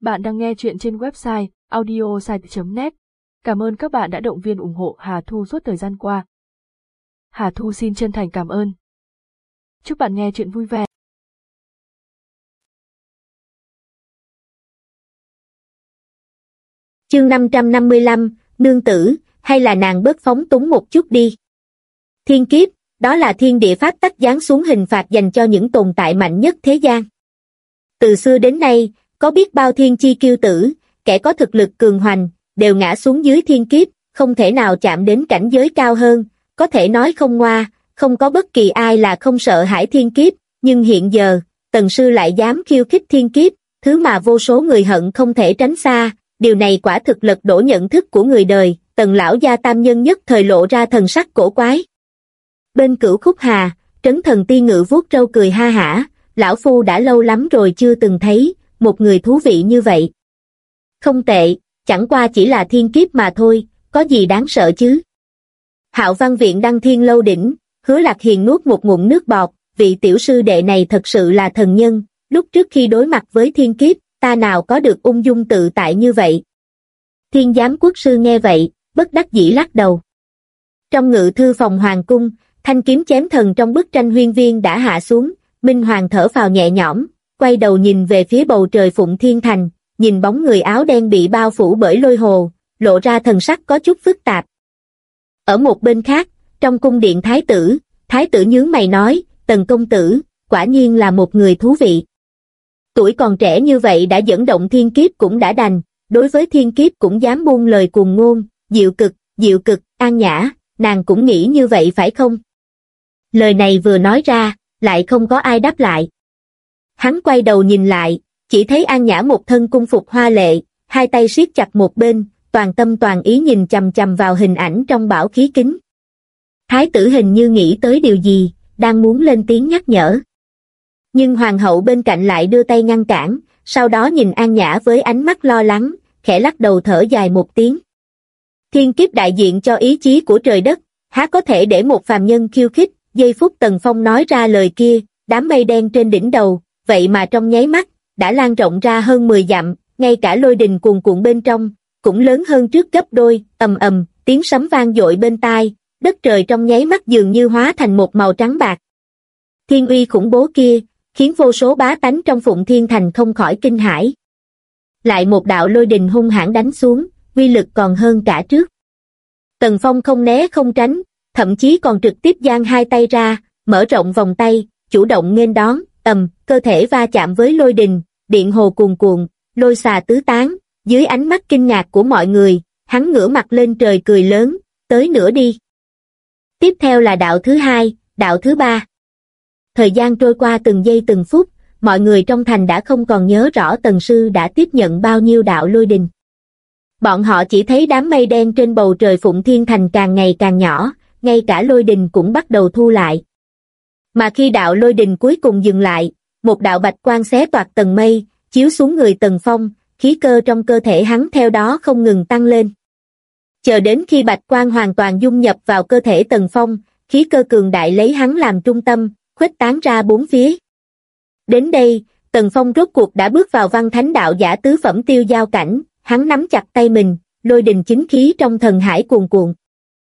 Bạn đang nghe chuyện trên website audiosite.net. Cảm ơn các bạn đã động viên ủng hộ Hà Thu suốt thời gian qua. Hà Thu xin chân thành cảm ơn. Chúc bạn nghe chuyện vui vẻ. Chương 555, nương tử, hay là nàng bớt phóng túng một chút đi. Thiên kiếp, đó là thiên địa pháp tắc giáng xuống hình phạt dành cho những tồn tại mạnh nhất thế gian. Từ xưa đến nay, có biết bao thiên chi kiêu tử, kẻ có thực lực cường hoành, đều ngã xuống dưới thiên kiếp, không thể nào chạm đến cảnh giới cao hơn, có thể nói không ngoa, không có bất kỳ ai là không sợ hãi thiên kiếp, nhưng hiện giờ, Tần sư lại dám khiêu khích thiên kiếp, thứ mà vô số người hận không thể tránh xa, điều này quả thực lật đổ nhận thức của người đời. Tần lão gia tam nhân nhất thời lộ ra thần sắc cổ quái. Bên Cửu Khúc Hà, Trấn Thần Ti Ngự vuốt râu cười ha hả, lão phu đã lâu lắm rồi chưa từng thấy một người thú vị như vậy. Không tệ, chẳng qua chỉ là thiên kiếp mà thôi, có gì đáng sợ chứ. Hạo Văn Viện Đăng Thiên Lâu đỉnh, Hứa Lạc Hiền nuốt một ngụm nước bọt, vị tiểu sư đệ này thật sự là thần nhân, lúc trước khi đối mặt với thiên kiếp, ta nào có được ung dung tự tại như vậy. Thiên Giám Quốc sư nghe vậy, bất đắc dĩ lắc đầu. Trong ngự thư phòng hoàng cung, thanh kiếm chém thần trong bức tranh huyên viên đã hạ xuống, Minh Hoàng thở phào nhẹ nhõm, quay đầu nhìn về phía bầu trời Phụng Thiên Thành, nhìn bóng người áo đen bị bao phủ bởi lôi hồ, lộ ra thần sắc có chút phức tạp. Ở một bên khác, trong cung điện thái tử nhướng mày nói, Tần công tử, quả nhiên là một người thú vị. Tuổi còn trẻ như vậy đã dẫn động thiên kiếp cũng đã đành, đối với thiên kiếp cũng dám buông lời cuồng ngôn, diệu cực, An Nhã, nàng cũng nghĩ như vậy phải không? Lời này vừa nói ra, lại không có ai đáp lại. Hắn quay đầu nhìn lại, chỉ thấy An Nhã một thân cung phục hoa lệ, hai tay siết chặt một bên, toàn tâm toàn ý nhìn chằm chằm vào hình ảnh trong bảo khí kính. Thái tử hình như nghĩ tới điều gì, đang muốn lên tiếng nhắc nhở. Nhưng hoàng hậu bên cạnh lại đưa tay ngăn cản, sau đó nhìn An Nhã với ánh mắt lo lắng, khẽ lắc đầu thở dài một tiếng. Thiên kiếp đại diện cho ý chí của trời đất, há có thể để một phàm nhân khiêu khích. Giây phút Tần Phong nói ra lời kia, đám mây đen trên đỉnh đầu, vậy mà trong nháy mắt, đã lan rộng ra hơn 10 dặm, ngay cả lôi đình cuồn cuộn bên trong, cũng lớn hơn trước gấp đôi, ầm, tiếng sấm vang dội bên tai, đất trời trong nháy mắt dường như hóa thành một màu trắng bạc. Thiên uy khủng bố kia, khiến vô số bá tánh trong Phụng Thiên Thành không khỏi kinh hãi. Lại một đạo lôi đình hung hãn đánh xuống, uy lực còn hơn cả trước. Tần Phong không né không tránh, thậm chí còn trực tiếp giang hai tay ra, mở rộng vòng tay, chủ động nghênh đón, cơ thể va chạm với lôi đình, điện hồ cuồn cuộn, lôi xà tứ tán, dưới ánh mắt kinh ngạc của mọi người, hắn ngửa mặt lên trời cười lớn, tới nữa đi. Tiếp theo là đạo thứ hai, đạo thứ ba. Thời gian trôi qua từng giây từng phút, mọi người trong thành đã không còn nhớ rõ Tần sư đã tiếp nhận bao nhiêu đạo lôi đình. Bọn họ chỉ thấy đám mây đen trên bầu trời Phụng Thiên Thành càng ngày càng nhỏ, ngay cả lôi đình cũng bắt đầu thu lại. Mà khi đạo lôi đình cuối cùng dừng lại, một đạo bạch quang xé toạc tầng mây, chiếu xuống người Tần Phong, khí cơ trong cơ thể hắn theo đó không ngừng tăng lên. Chờ đến khi bạch quang hoàn toàn dung nhập vào cơ thể Tần Phong, khí cơ cường đại lấy hắn làm trung tâm, khuếch tán ra bốn phía. Đến đây, Tần Phong rốt cuộc đã bước vào văn thánh đạo giả tứ phẩm tiêu giao cảnh, hắn nắm chặt tay mình, lôi đình chính khí trong thần hải cuồn cuộn.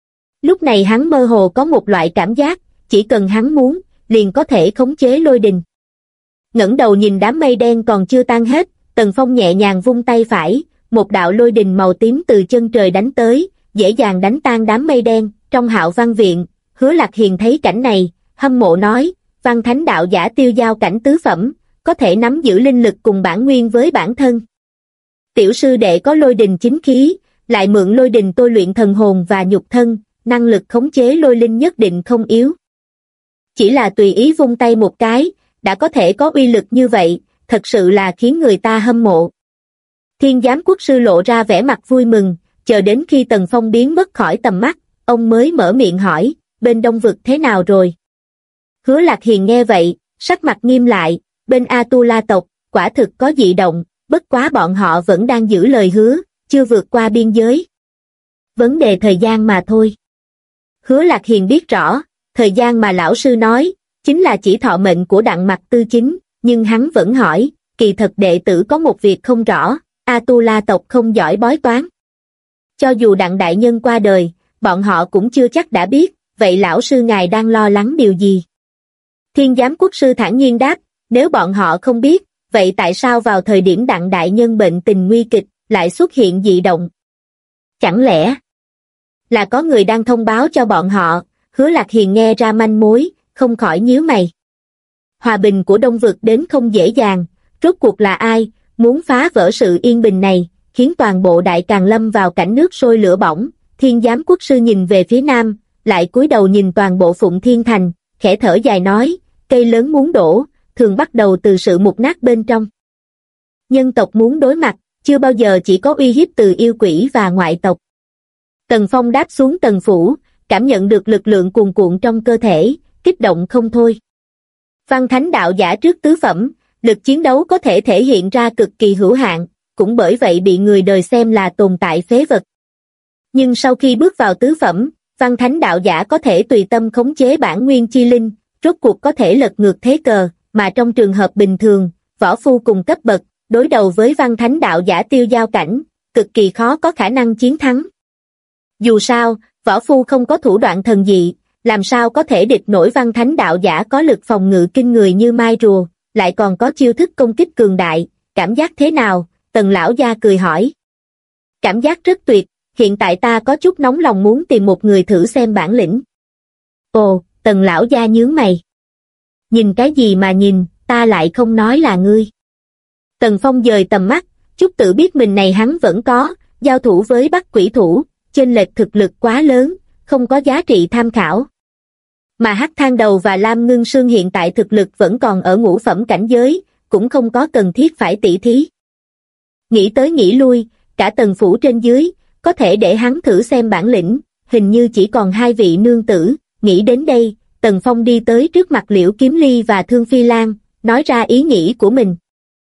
Lúc này hắn mơ hồ có một loại cảm giác, chỉ cần hắn muốn, liền có thể khống chế lôi đình. Ngẩng đầu nhìn đám mây đen còn chưa tan hết, Tần Phong nhẹ nhàng vung tay phải, một đạo lôi đình màu tím từ chân trời đánh tới, dễ dàng đánh tan đám mây đen. Trong Hạo Văn Viện, Hứa Lạc Hiền thấy cảnh này, hâm mộ nói, văn thánh đạo giả tiêu giao cảnh tứ phẩm, có thể nắm giữ linh lực cùng bản nguyên với bản thân. Tiểu sư đệ có lôi đình chính khí, lại mượn lôi đình tôi luyện thần hồn và nhục thân, năng lực khống chế lôi linh nhất định không yếu. Chỉ là tùy ý vung tay một cái, đã có thể có uy lực như vậy, thật sự là khiến người ta hâm mộ. Thiên Giám Quốc sư lộ ra vẻ mặt vui mừng, chờ đến khi Tần Phong biến mất khỏi tầm mắt, ông mới mở miệng hỏi, bên Đông Vực thế nào rồi? Hứa Lạc Hiền nghe vậy, sắc mặt nghiêm lại, bên A-tu-la tộc, quả thực có dị động, bất quá bọn họ vẫn đang giữ lời hứa, chưa vượt qua biên giới. Vấn đề thời gian mà thôi. Hứa Lạc Hiền biết rõ, thời gian mà lão sư nói, chính là chỉ thọ mệnh của Đặng Mặc Tư chính, nhưng hắn vẫn hỏi, kỳ thật đệ tử có một việc không rõ, Atula tộc không giỏi bói toán. Cho dù Đặng đại nhân qua đời, bọn họ cũng chưa chắc đã biết, vậy lão sư ngài đang lo lắng điều gì? Thiên giám quốc sư thản nhiên đáp, nếu bọn họ không biết, vậy tại sao vào thời điểm Đặng đại nhân bệnh tình nguy kịch, lại xuất hiện dị động? Chẳng lẽ là có người đang thông báo cho bọn họ? Hứa Lạc Hiền nghe ra manh mối, không khỏi nhíu mày. Hòa bình của Đông Vực đến không dễ dàng, rốt cuộc là ai, muốn phá vỡ sự yên bình này, khiến toàn bộ Đại Càn lâm vào cảnh nước sôi lửa bỏng. Thiên giám quốc sư nhìn về phía nam, lại cúi đầu nhìn toàn bộ Phụng Thiên Thành, khẽ thở dài nói, cây lớn muốn đổ, thường bắt đầu từ sự mục nát bên trong. Nhân tộc muốn đối mặt, chưa bao giờ chỉ có uy hiếp từ yêu quỷ và ngoại tộc. Tần Phong đáp xuống tần phủ, cảm nhận được lực lượng cuồn cuộn trong cơ thể, kích động không thôi. Văn thánh đạo giả trước tứ phẩm, lực chiến đấu có thể thể hiện ra cực kỳ hữu hạn, cũng bởi vậy bị người đời xem là tồn tại phế vật. Nhưng sau khi bước vào tứ phẩm, văn thánh đạo giả có thể tùy tâm khống chế bản nguyên chi linh, rốt cuộc có thể lật ngược thế cờ, mà trong trường hợp bình thường, võ phu cùng cấp bậc, đối đầu với văn thánh đạo giả tiêu giao cảnh, cực kỳ khó có khả năng chiến thắng. Dù sao, võ phu không có thủ đoạn thần dị, làm sao có thể địch nổi văn thánh đạo giả có lực phòng ngự kinh người như mai rùa, lại còn có chiêu thức công kích cường đại, cảm giác thế nào? Tần lão gia cười hỏi. Cảm giác rất tuyệt, hiện tại ta có chút nóng lòng muốn tìm một người thử xem bản lĩnh. Ồ, Tần lão gia nhướng mày. Nhìn cái gì mà nhìn, ta lại không nói là ngươi. Tần Phong dời tầm mắt, chút tự biết mình này hắn vẫn có, giao thủ với Bắc Quỷ Thủ, chênh lệch thực lực quá lớn, không có giá trị tham khảo. Mà Hắc Thang Đầu và Lam Ngưng Sương hiện tại thực lực vẫn còn ở ngũ phẩm cảnh giới, cũng không có cần thiết phải tỉ thí. Nghĩ tới nghĩ lui, cả tần phủ trên dưới, có thể để hắn thử xem bản lĩnh, hình như chỉ còn hai vị nương tử. Nghĩ đến đây, Tần Phong đi tới trước mặt Liễu Kiếm Ly và Thương Phi Lan, nói ra ý nghĩ của mình.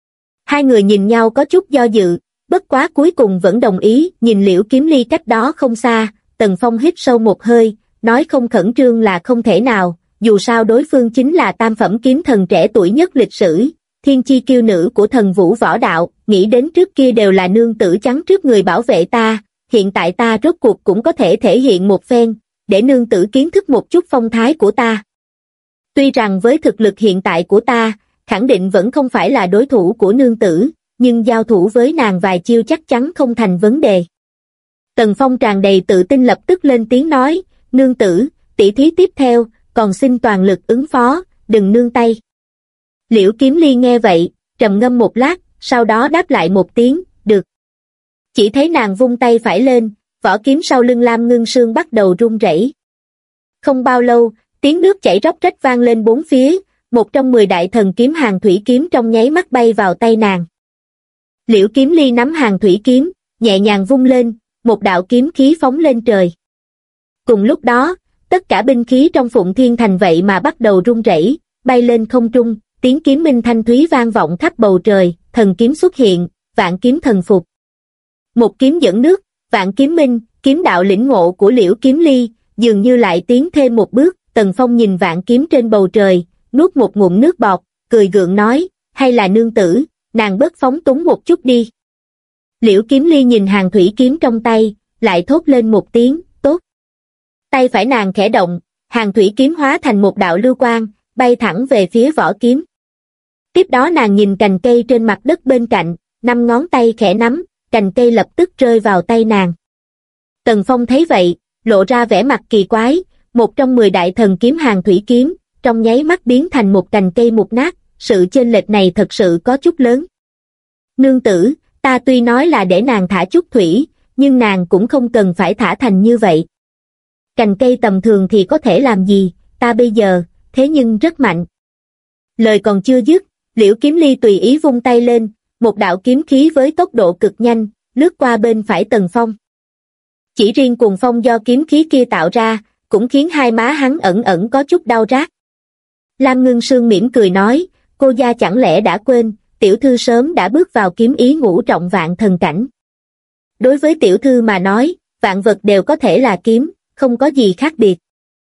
Hai người nhìn nhau có chút do dự, bất quá cuối cùng vẫn đồng ý. Nhìn Liễu Kiếm Ly cách đó không xa, Tần Phong hít sâu một hơi, nói không khẩn trương là không thể nào, dù sao đối phương chính là tam phẩm kiếm thần trẻ tuổi nhất lịch sử, thiên chi kiêu nữ của thần vũ võ đạo. Nghĩ đến trước kia đều là nương tử chắn trước người bảo vệ ta, hiện tại ta rốt cuộc cũng có thể thể hiện một phen, để nương tử kiến thức một chút phong thái của ta. Tuy rằng với thực lực hiện tại của ta, khẳng định vẫn không phải là đối thủ của nương tử, nhưng giao thủ với nàng vài chiêu chắc chắn không thành vấn đề. Tần Phong tràn đầy tự tin lập tức lên tiếng nói, nương tử, tỷ thí tiếp theo, còn xin toàn lực ứng phó, đừng nương tay. Liễu Kiếm Ly nghe vậy, trầm ngâm một lát, sau đó đáp lại một tiếng, được. Chỉ thấy nàng vung tay phải lên, vỏ kiếm sau lưng Lam Ngưng Sương bắt đầu rung rẩy. Không bao lâu, tiếng nước chảy róc rách vang lên bốn phía, một trong 10 đại thần kiếm Hàn Thủy kiếm trong nháy mắt bay vào tay nàng. Liễu Kiếm Ly nắm Hàn Thủy kiếm, nhẹ nhàng vung lên, một đạo kiếm khí phóng lên trời. Cùng lúc đó, tất cả binh khí trong Phụng Thiên Thành vậy mà bắt đầu rung rẩy, bay lên không trung, tiếng kiếm minh thanh thúy vang vọng khắp bầu trời, thần kiếm xuất hiện, vạn kiếm thần phục. Một kiếm dẫn nước, vạn kiếm minh, kiếm đạo lĩnh ngộ của Liễu Kiếm Ly, dường như lại tiến thêm một bước. Tần Phong nhìn vạn kiếm trên bầu trời, nuốt một ngụm nước bọt, cười gượng nói, hay là nương tử, nàng bớt phóng túng một chút đi. Liễu Kiếm Ly nhìn Hàn Thủy kiếm trong tay, lại thốt lên một tiếng, tốt. Tay phải nàng khẽ động, Hàn Thủy kiếm hóa thành một đạo lưu quang, bay thẳng về phía vỏ kiếm. Tiếp đó nàng nhìn cành cây trên mặt đất bên cạnh, 5 ngón tay khẽ nắm, cành cây lập tức rơi vào tay nàng. Tần Phong thấy vậy, lộ ra vẻ mặt kỳ quái, một trong 10 đại thần kiếm Hàn Thủy kiếm, trong nháy mắt biến thành một cành cây mục nát, sự chênh lệch này thật sự có chút lớn. Nương tử, ta tuy nói là để nàng thả chút thủy, nhưng nàng cũng không cần phải thả thành như vậy. Cành cây tầm thường thì có thể làm gì, ta bây giờ, thế nhưng rất mạnh. Lời còn chưa dứt, Liễu Kiếm Ly tùy ý vung tay lên, một đạo kiếm khí với tốc độ cực nhanh, lướt qua bên phải Tần Phong. Chỉ riêng cuồng phong do kiếm khí kia tạo ra, cũng khiến hai má hắn ẩn ẩn có chút đau rát. Lam Ngưng Sương mỉm cười nói, cô gia chẳng lẽ đã quên, tiểu thư sớm đã bước vào kiếm ý ngũ trọng vạn thần cảnh. Đối với tiểu thư mà nói, vạn vật đều có thể là kiếm, không có gì khác biệt.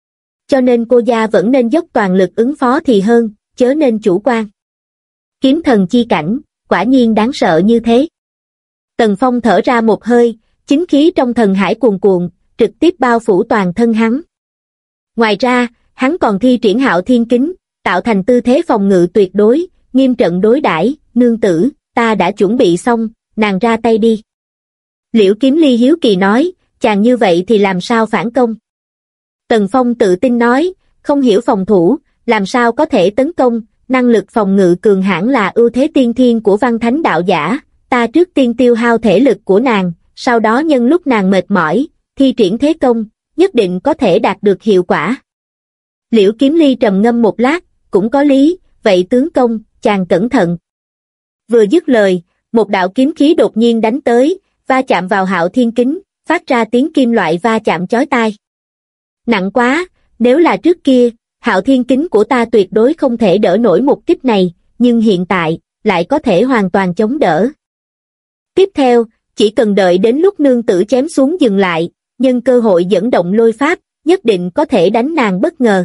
Cho nên cô gia vẫn nên dốc toàn lực ứng phó thì hơn, chớ nên chủ quan. Kiếm thần chi cảnh, quả nhiên đáng sợ như thế. Tần Phong thở ra một hơi, chính khí trong thần hải cuồn cuộn, trực tiếp bao phủ toàn thân hắn. Ngoài ra, hắn còn thi triển Hạo Thiên Kính, tạo thành tư thế phòng ngự tuyệt đối, nghiêm trận đối đãi. Nương tử, ta đã chuẩn bị xong, nàng ra tay đi. Liễu Kiếm Ly hiếu kỳ nói, chàng như vậy thì làm sao phản công? Tần Phong tự tin nói, không hiểu phòng thủ, làm sao có thể tấn công, năng lực phòng ngự cường hãn là ưu thế tiên thiên của văn thánh đạo giả, ta trước tiên tiêu hao thể lực của nàng, sau đó nhân lúc nàng mệt mỏi, thi triển thế công, nhất định có thể đạt được hiệu quả. Liễu Kiếm Ly trầm ngâm một lát, cũng có lý, vậy tướng công, chàng cẩn thận. Vừa dứt lời, một đạo kiếm khí đột nhiên đánh tới, va chạm vào Hạo Thiên Kính, phát ra tiếng kim loại va chạm chói tai. Nặng quá, nếu là trước kia, Hạo Thiên Kính của ta tuyệt đối không thể đỡ nổi một kích này, nhưng hiện tại, lại có thể hoàn toàn chống đỡ. Tiếp theo, chỉ cần đợi đến lúc nương tử chém xuống dừng lại, nhân cơ hội dẫn động lôi pháp, nhất định có thể đánh nàng bất ngờ.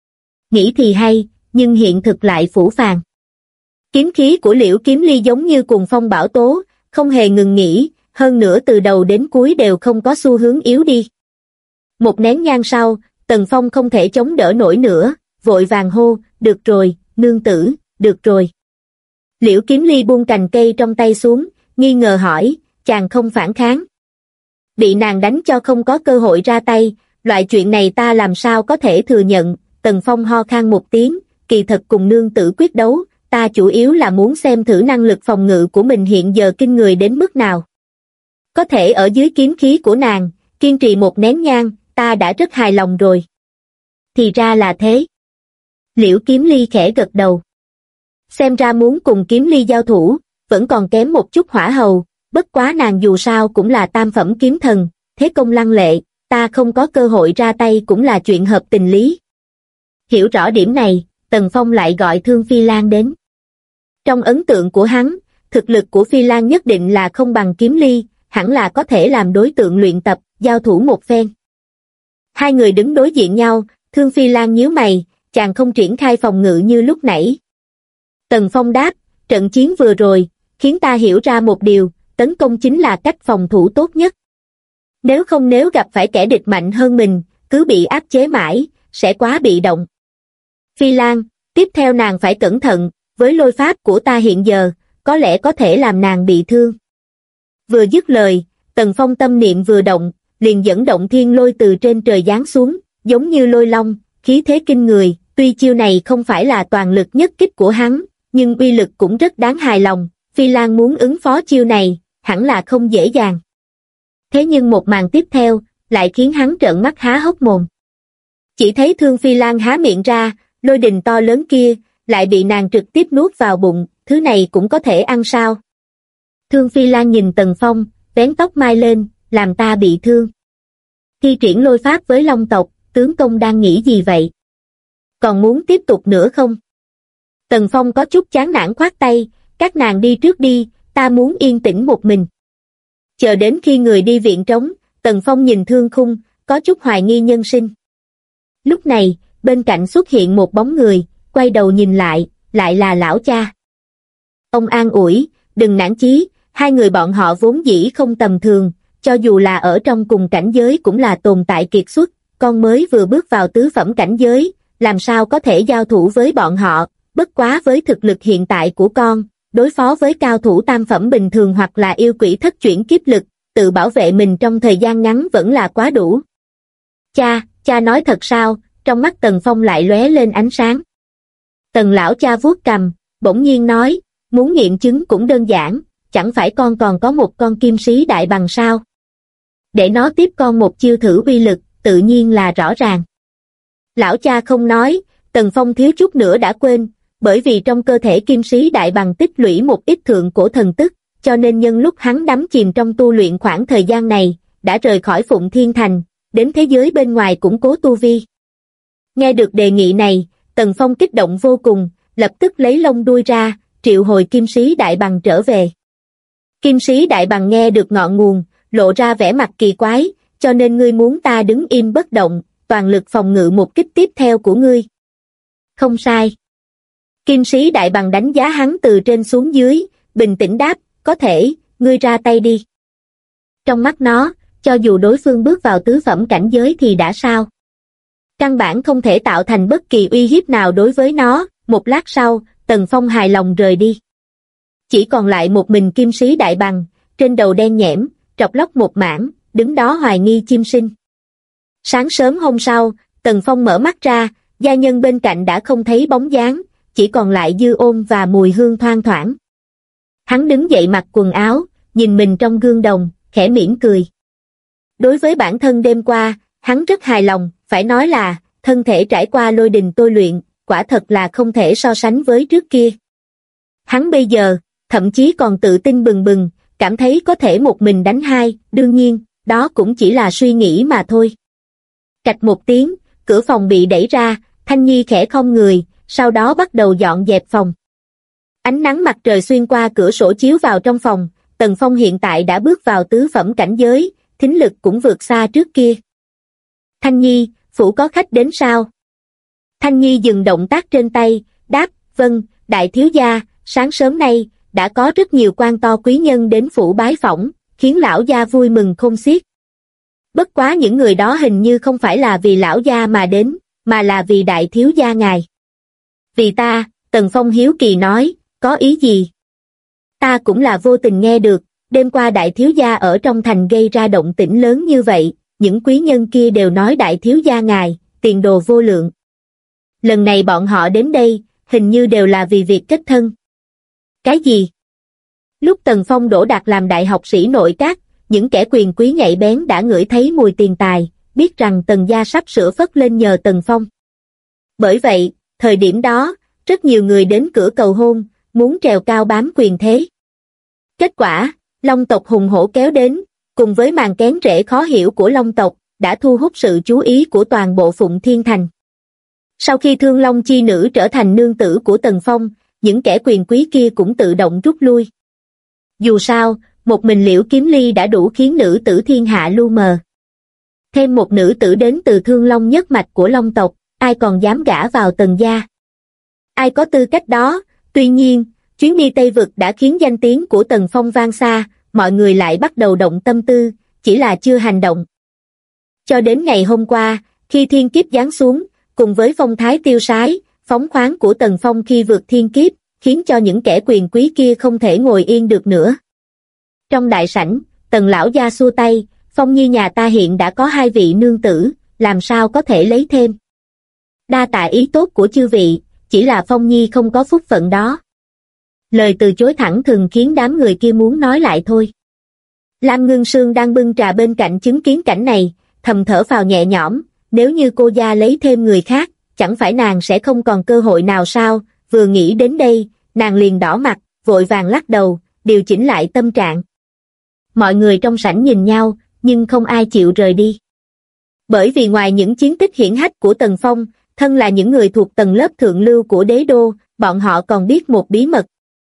Nghĩ thì hay, nhưng hiện thực lại phũ phàng. Kiếm khí của Liễu Kiếm Ly giống như cuồng phong bão tố, không hề ngừng nghỉ, hơn nữa từ đầu đến cuối đều không có xu hướng yếu đi. Một nén nhang sau, Tần Phong không thể chống đỡ nổi nữa, vội vàng hô, được rồi, nương tử, được rồi. Liễu Kiếm Ly buông cành cây trong tay xuống, nghi ngờ hỏi, chàng không phản kháng. Bị nàng đánh cho không có cơ hội ra tay, loại chuyện này ta làm sao có thể thừa nhận. Tần Phong ho khan một tiếng, kỳ thật cùng nương tử quyết đấu, ta chủ yếu là muốn xem thử năng lực phòng ngự của mình hiện giờ kinh người đến mức nào. Có thể ở dưới kiếm khí của nàng, kiên trì một nén nhang, ta đã rất hài lòng rồi. Thì ra là thế. Liễu Kiếm Ly khẽ gật đầu. Xem ra muốn cùng Kiếm Ly giao thủ, vẫn còn kém một chút hỏa hầu, bất quá nàng dù sao cũng là tam phẩm kiếm thần, thế công lăng lệ, ta không có cơ hội ra tay cũng là chuyện hợp tình lý. Hiểu rõ điểm này, Tần Phong lại gọi Thương Phi Lan đến. Trong ấn tượng của hắn, thực lực của Phi Lan nhất định là không bằng Kiếm Ly, hẳn là có thể làm đối tượng luyện tập, giao thủ một phen. Hai người đứng đối diện nhau, Thương Phi Lan nhíu mày, chàng không triển khai phòng ngự như lúc nãy. Tần Phong đáp, trận chiến vừa rồi, khiến ta hiểu ra một điều, tấn công chính là cách phòng thủ tốt nhất. Nếu gặp phải kẻ địch mạnh hơn mình, cứ bị áp chế mãi, sẽ quá bị động. Phi Lan, tiếp theo nàng phải cẩn thận, với lôi pháp của ta hiện giờ, có lẽ có thể làm nàng bị thương. Vừa dứt lời, Tần Phong tâm niệm vừa động, liền dẫn động thiên lôi từ trên trời giáng xuống, giống như lôi long, khí thế kinh người, tuy chiêu này không phải là toàn lực nhất kích của hắn, nhưng uy lực cũng rất đáng hài lòng, Phi Lan muốn ứng phó chiêu này, hẳn là không dễ dàng. Thế nhưng một màn tiếp theo, lại khiến hắn trợn mắt há hốc mồm. Chỉ thấy Thương Phi Lan há miệng ra, lôi đình to lớn kia, lại bị nàng trực tiếp nuốt vào bụng, thứ này cũng có thể ăn sao? Thương Phi Lan nhìn Tần Phong, vén tóc mai lên, làm ta bị thương. Thi triển lôi pháp với Long tộc, tướng công đang nghĩ gì vậy? Còn muốn tiếp tục nữa không? Tần Phong có chút chán nản khoát tay, các nàng đi trước đi, ta muốn yên tĩnh một mình. Chờ đến khi người đi viện trống, Tần Phong nhìn Thương Khung, có chút hoài nghi nhân sinh. Lúc này, bên cạnh xuất hiện một bóng người, quay đầu nhìn lại là lão cha. Ông an ủi, đừng nản chí, hai người bọn họ vốn dĩ không tầm thường, cho dù là ở trong cùng cảnh giới cũng là tồn tại kiệt xuất, con mới vừa bước vào tứ phẩm cảnh giới, làm sao có thể giao thủ với bọn họ, bất quá với thực lực hiện tại của con, đối phó với cao thủ tam phẩm bình thường hoặc là yêu quỷ thất chuyển kiếp lực, tự bảo vệ mình trong thời gian ngắn vẫn là quá đủ. Cha nói thật sao? Trong mắt Tần Phong lại lóe lên ánh sáng. Tần lão cha vuốt cằm, bỗng nhiên nói, muốn nghiệm chứng cũng đơn giản, chẳng phải con còn có một con kim sĩ đại bằng sao? Để nó tiếp con một chiêu thử uy lực, tự nhiên là rõ ràng. Lão cha không nói, Tần Phong thiếu chút nữa đã quên, bởi vì trong cơ thể kim sĩ đại bằng tích lũy một ít thượng cổ thần tức, cho nên nhân lúc hắn đắm chìm trong tu luyện khoảng thời gian này, đã rời khỏi Phụng Thiên Thành, đến thế giới bên ngoài củng cố tu vi. Nghe được đề nghị này, Tần Phong kích động vô cùng, lập tức lấy lông đuôi ra, triệu hồi kim sĩ đại bằng trở về. Kim sĩ đại bằng nghe được ngọn nguồn, lộ ra vẻ mặt kỳ quái, cho nên ngươi muốn ta đứng im bất động, toàn lực phòng ngự một kích tiếp theo của ngươi. Không sai. Kim sĩ đại bằng đánh giá hắn từ trên xuống dưới, bình tĩnh đáp, có thể, ngươi ra tay đi. Trong mắt nó, cho dù đối phương bước vào tứ phẩm cảnh giới thì đã sao? Căn bản không thể tạo thành bất kỳ uy hiếp nào đối với nó. Một lát sau, Tần Phong hài lòng rời đi. Chỉ còn lại một mình Kim Sĩ Đại Bằng, trên đầu đen nhẽm, trọc lóc một mảng, đứng đó hoài nghi chiêm sinh. Sáng sớm hôm sau, Tần Phong mở mắt ra, gia nhân bên cạnh đã không thấy bóng dáng, chỉ còn lại dư ôn và mùi hương thoang thoảng. Hắn đứng dậy mặc quần áo, nhìn mình trong gương đồng, khẽ mỉm cười. Đối với bản thân đêm qua, hắn rất hài lòng, phải nói là, thân thể trải qua lôi đình tôi luyện, quả thật là không thể so sánh với trước kia. Hắn bây giờ, thậm chí còn tự tin bừng bừng, cảm thấy có thể một mình đánh hai, đương nhiên, đó cũng chỉ là suy nghĩ mà thôi. Cạch một tiếng, cửa phòng bị đẩy ra, Thanh Nhi khẽ khom người, sau đó bắt đầu dọn dẹp phòng. Ánh nắng mặt trời xuyên qua cửa sổ chiếu vào trong phòng, Tần Phong hiện tại đã bước vào tứ phẩm cảnh giới, thính lực cũng vượt xa trước kia. Thanh Nhi, phủ có khách đến sao? Thanh Nhi dừng động tác trên tay, đáp, vâng, đại thiếu gia, sáng sớm nay, đã có rất nhiều quan to quý nhân đến phủ bái phỏng, khiến lão gia vui mừng khôn xiết. Bất quá những người đó hình như không phải là vì lão gia mà đến, mà là vì đại thiếu gia ngài. Vì ta, Tần Phong hiếu kỳ nói, có ý gì? Ta cũng là vô tình nghe được, đêm qua đại thiếu gia ở trong thành gây ra động tĩnh lớn như vậy, những quý nhân kia đều nói đại thiếu gia ngài, tiền đồ vô lượng. Lần này bọn họ đến đây, hình như đều là vì việc kết thân. Cái gì? Lúc Tần Phong đỗ đạt làm đại học sĩ nội các, những kẻ quyền quý nhạy bén đã ngửi thấy mùi tiền tài, biết rằng Tần gia sắp sửa phất lên nhờ Tần Phong. Bởi vậy, thời điểm đó, rất nhiều người đến cửa cầu hôn, muốn trèo cao bám quyền thế. Kết quả, Long tộc hùng hổ kéo đến, cùng với màn kén rễ khó hiểu của Long tộc, đã thu hút sự chú ý của toàn bộ Phụng Thiên Thành. Sau khi Thương Long chi nữ trở thành nương tử của Tần Phong, những kẻ quyền quý kia cũng tự động rút lui. Dù sao, một mình Liễu Kiếm Ly đã đủ khiến nữ tử thiên hạ lu mờ. Thêm một nữ tử đến từ Thương Long nhất mạch của Long tộc, ai còn dám gả vào Tần gia? Ai có tư cách đó? Tuy nhiên, chuyến đi Tây Vực đã khiến danh tiếng của Tần Phong vang xa, mọi người lại bắt đầu động tâm tư, chỉ là chưa hành động. Cho đến ngày hôm qua, khi thiên kiếp giáng xuống, cùng với phong thái tiêu sái, phóng khoáng của Tần Phong khi vượt thiên kiếp, khiến cho những kẻ quyền quý kia không thể ngồi yên được nữa. Trong đại sảnh, Tần lão gia xua tay, Phong Nhi nhà ta hiện đã có 2 vị nương tử, làm sao có thể lấy thêm. Đa tạ ý tốt của chư vị, chỉ là Phong Nhi không có phúc phận đó. Lời từ chối thẳng thừng khiến đám người kia muốn nói lại thôi. Lam Ngưng Sương đang bưng trà bên cạnh chứng kiến cảnh này, thầm thở phào nhẹ nhõm, nếu như cô gia lấy thêm người khác, chẳng phải nàng sẽ không còn cơ hội nào sao? Vừa nghĩ đến đây, nàng liền đỏ mặt, vội vàng lắc đầu, điều chỉnh lại tâm trạng. Mọi người trong sảnh nhìn nhau, nhưng không ai chịu rời đi. Bởi vì ngoài những chiến tích hiển hách của Tần Phong, thân là những người thuộc tầng lớp thượng lưu của đế đô, bọn họ còn biết một bí mật.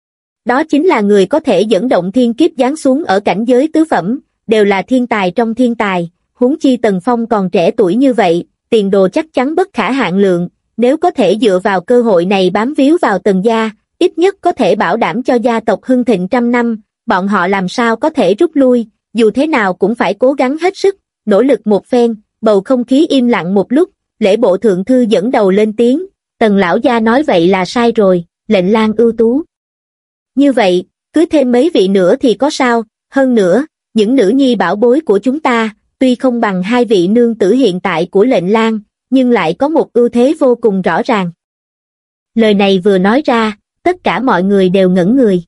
Đó chính là người có thể dẫn động thiên kiếp giáng xuống ở cảnh giới tứ phẩm, đều là thiên tài trong thiên tài, huống chi Tần Phong còn trẻ tuổi như vậy, tiền đồ chắc chắn bất khả hạn lượng, nếu có thể dựa vào cơ hội này bám víu vào Tần gia, ít nhất có thể bảo đảm cho gia tộc hưng thịnh trăm năm, bọn họ làm sao có thể rút lui, dù thế nào cũng phải cố gắng hết sức, nỗ lực một phen. Bầu không khí im lặng một lúc, Lễ Bộ thượng thư dẫn đầu lên tiếng, Tần lão gia nói vậy là sai rồi, lệnh lang ưu tú. Như vậy, cưới thêm mấy vị nữa thì có sao, hơn nữa, những nữ nhi bảo bối của chúng ta, tuy không bằng 2 vị nương tử hiện tại của lệnh lang, nhưng lại có một ưu thế vô cùng rõ ràng. Lời này vừa nói ra, tất cả mọi người đều ngẩn người.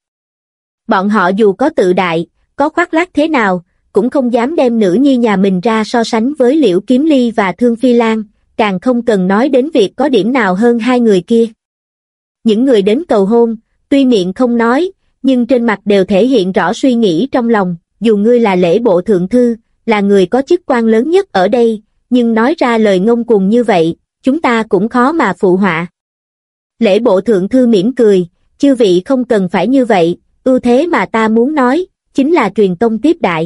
Bọn họ dù có tự đại, có khoác lác thế nào, cũng không dám đem nữ nhi nhà mình ra so sánh với Liễu Kiếm Ly và Thương Phi Lan, càng không cần nói đến việc có điểm nào hơn 2 người kia. Những người đến cầu hôn, tuy miệng không nói, nhưng trên mặt đều thể hiện rõ suy nghĩ trong lòng, dù ngươi là Lễ Bộ thượng thư, là người có chức quan lớn nhất ở đây, nhưng nói ra lời ngông cuồng như vậy, chúng ta cũng khó mà phụ họa. Lễ Bộ thượng thư mỉm cười, chư vị không cần phải như vậy, ưu thế mà ta muốn nói, chính là truyền tông tiếp đại.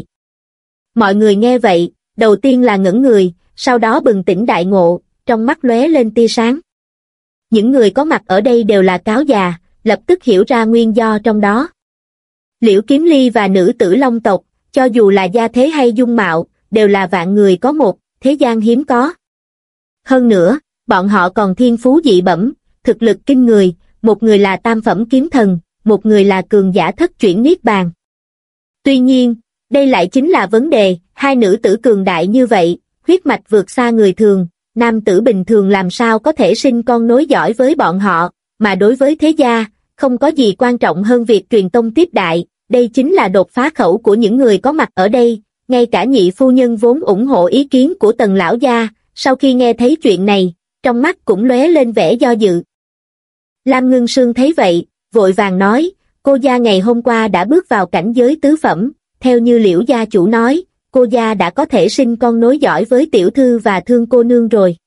Mọi người nghe vậy, đầu tiên là ngẩn người, sau đó bừng tỉnh đại ngộ, trong mắt lóe lên tia sáng. Những người có mặt ở đây đều là cáo già, lập tức hiểu ra nguyên do trong đó. Liễu Kiếm Ly và nữ tử Long tộc, cho dù là gia thế hay dung mạo, đều là vạn người có một, thế gian hiếm có. Hơn nữa, bọn họ còn thiên phú dị bẩm, thực lực kinh người, một người là tam phẩm kiếm thần, một người là cường giả thất chuyển niết bàn. Tuy nhiên, đây lại chính là vấn đề, hai nữ tử cường đại như vậy, huyết mạch vượt xa người thường, nam tử bình thường làm sao có thể sinh con nối dõi với bọn họ, mà đối với thế gia, không có gì quan trọng hơn việc truyền tông tiếp đại, đây chính là đột phá khẩu của những người có mặt ở đây, ngay cả nhị phu nhân vốn ủng hộ ý kiến của Tần lão gia, sau khi nghe thấy chuyện này, trong mắt cũng lóe lên vẻ do dự. Lam Ngưng Sương thấy vậy, vội vàng nói, cô gia ngày hôm qua đã bước vào cảnh giới tứ phẩm, theo như Liễu gia chủ nói, cô gia đã có thể sinh con nối dõi với tiểu thư và Thương cô nương rồi.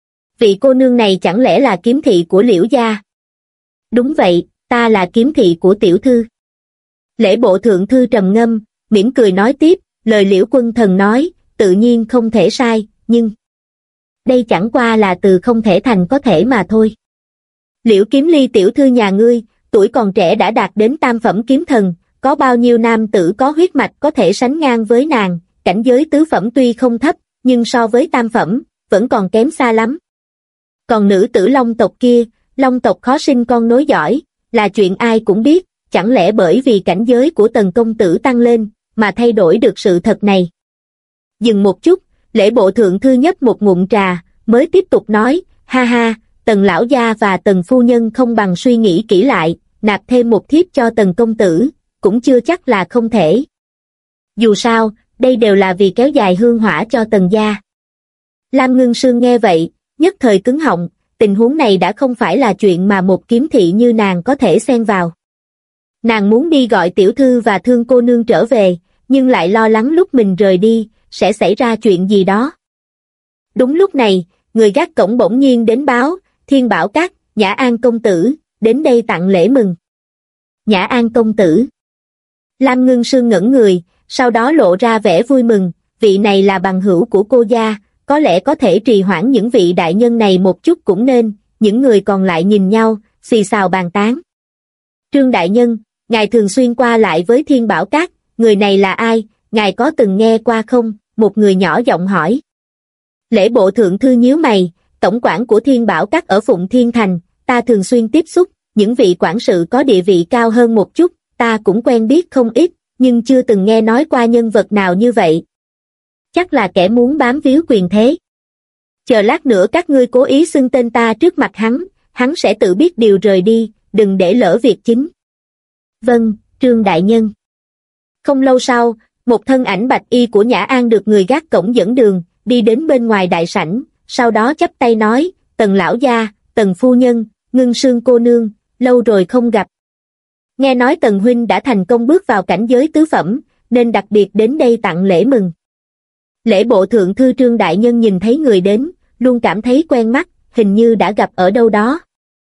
Vị cô nương này chẳng lẽ là kiếm thị của Liễu gia? Đúng vậy, ta là kiếm thị của tiểu thư. Lễ bộ thượng thư trầm ngâm, mỉm cười nói tiếp, lời Liễu quân thần nói, tự nhiên không thể sai, nhưng đây chẳng qua là từ không thể thành có thể mà thôi. Liễu Kiếm Ly tiểu thư nhà ngươi, tuổi còn trẻ đã đạt đến tam phẩm kiếm thần, có bao nhiêu nam tử có huyết mạch có thể sánh ngang với nàng, cảnh giới tứ phẩm tuy không thấp, nhưng so với tam phẩm, vẫn còn kém xa lắm. Còn nữ tử Long tộc kia, Long tộc khó sinh con nối dõi, là chuyện ai cũng biết, chẳng lẽ bởi vì cảnh giới của Tần công tử tăng lên, mà thay đổi được sự thật này. Dừng một chút, lễ bộ thượng thư nhấp một ngụm trà, mới tiếp tục nói, ha ha, Tần lão gia và Tần phu nhân không bằng suy nghĩ kỹ lại, nạp thêm một thiếp cho Tần công tử, cũng chưa chắc là không thể. Dù sao, đây đều là vì kéo dài hương hỏa cho Tần gia. Lam Ngưng Sương nghe vậy, nhất thời cứng họng, tình huống này đã không phải là chuyện mà một kiếm thị như nàng có thể xen vào. Nàng muốn đi gọi tiểu thư và Thương cô nương trở về, nhưng lại lo lắng lúc mình rời đi, sẽ xảy ra chuyện gì đó. Đúng lúc này, người gác cổng bỗng nhiên đến báo, Thiên Bảo Các, Nhã An công tử, đến đây tặng lễ mừng. Nhã An công tử. Lam Ngưng Sương ngẩn người, sau đó lộ ra vẻ vui mừng, vị này là bằng hữu của cô gia, có lẽ có thể trì hoãn những vị đại nhân này một chút cũng nên, những người còn lại nhìn nhau, xì xào bàn tán. Trương đại nhân, ngài thường xuyên qua lại với Thiên Bảo Các, người này là ai, ngài có từng nghe qua không? Một người nhỏ giọng hỏi. Lễ bộ thượng thư nhíu mày, tổng quản của Thiên Bảo Các ở Phụng Thiên Thành, ta thường xuyên tiếp xúc, những vị quản sự có địa vị cao hơn một chút, ta cũng quen biết không ít, nhưng chưa từng nghe nói qua nhân vật nào như vậy. Chắc là kẻ muốn bám víu quyền thế. Chờ lát nữa các ngươi cố ý xưng tên ta trước mặt hắn sẽ tự biết điều rời đi, đừng để lỡ việc chính. Vâng, Trương đại nhân. Không lâu sau, một thân ảnh bạch y của Nhã An được người gác cổng dẫn đường, đi đến bên ngoài đại sảnh, sau đó chắp tay nói, Tần lão gia, Tần phu nhân, Ngưng Sương cô nương, lâu rồi không gặp. Nghe nói Tần huynh đã thành công bước vào cảnh giới tứ phẩm, nên đặc biệt đến đây tặng lễ mừng. Lễ bộ thượng thư Trương đại nhân nhìn thấy người đến, luôn cảm thấy quen mắt, hình như đã gặp ở đâu đó.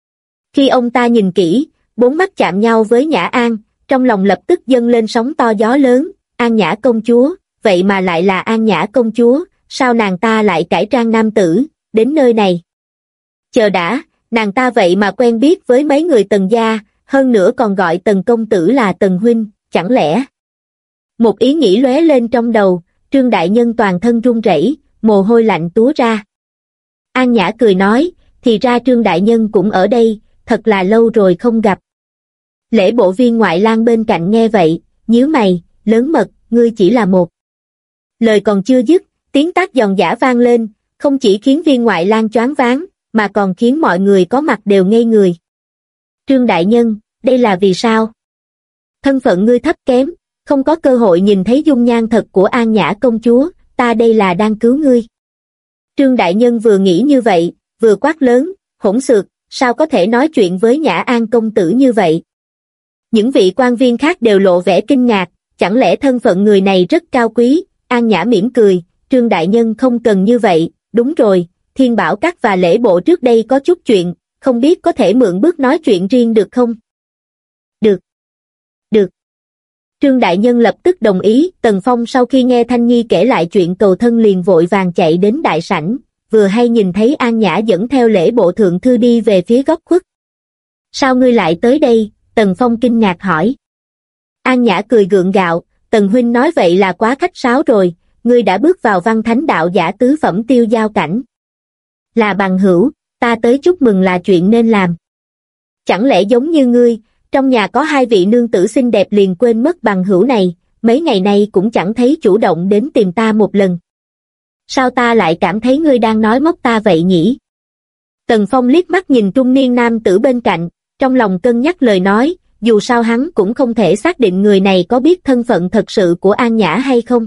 Khi ông ta nhìn kỹ, bốn mắt chạm nhau với Nhã An, trong lòng lập tức dâng lên sóng to gió lớn, An Nhã công chúa, vậy mà lại là An Nhã công chúa, sao nàng ta lại cải trang nam tử, đến nơi này? Chờ đã, nàng ta vậy mà quen biết với mấy người Tần gia, hơn nữa còn gọi Tần công tử là Tần huynh, chẳng lẽ? Một ý nghĩ lóe lên trong đầu, Trương đại nhân toàn thân run rẩy, mồ hôi lạnh túa ra. An Nhã cười nói, thì ra Trương đại nhân cũng ở đây, thật là lâu rồi không gặp. Lễ bộ viên ngoại lang bên cạnh nghe vậy, nhíu mày, lớn mật, ngươi chỉ là một. Lời còn chưa dứt, tiếng tát giòn giã vang lên, không chỉ khiến viên ngoại lang choáng váng, mà còn khiến mọi người có mặt đều ngây người. Trương đại nhân, đây là vì sao? Thân phận ngươi thấp kém, không có cơ hội nhìn thấy dung nhan thật của An Nhã công chúa, ta đây là đang cứu ngươi. Trương đại nhân vừa nghĩ như vậy, vừa quát lớn, hỗn xược, sao có thể nói chuyện với Nhã An công tử như vậy? Những vị quan viên khác đều lộ vẻ kinh ngạc, chẳng lẽ thân phận người này rất cao quý? An Nhã mỉm cười, Trương đại nhân không cần như vậy, đúng rồi, Thiên Bảo Các và lễ bộ trước đây có chút chuyện, không biết có thể mượn bước nói chuyện riêng được không? Được. Được. Trương đại nhân lập tức đồng ý, Tần Phong sau khi nghe Thanh Nhi kể lại chuyện cầu thân liền vội vàng chạy đến đại sảnh, vừa hay nhìn thấy An Nhã dẫn theo lễ bộ thượng thư đi về phía góc khuất. Sao ngươi lại tới đây? Tần Phong kinh ngạc hỏi. An Nhã cười gượng gạo, Tần huynh nói vậy là quá khách sáo rồi, ngươi đã bước vào văn thánh đạo giả tứ phẩm tiêu giao cảnh. Là bằng hữu, ta tới chúc mừng là chuyện nên làm. Chẳng lẽ giống như ngươi, trong nhà có hai vị nương tử xinh đẹp liền quên mất bằng hữu này, mấy ngày nay cũng chẳng thấy chủ động đến tìm ta một lần. Sao ta lại cảm thấy ngươi đang nói móc ta vậy nhỉ? Tần Phong liếc mắt nhìn trung niên nam tử bên cạnh, trong lòng cân nhắc lời nói, dù sao hắn cũng không thể xác định người này có biết thân phận thật sự của An Nhã hay không.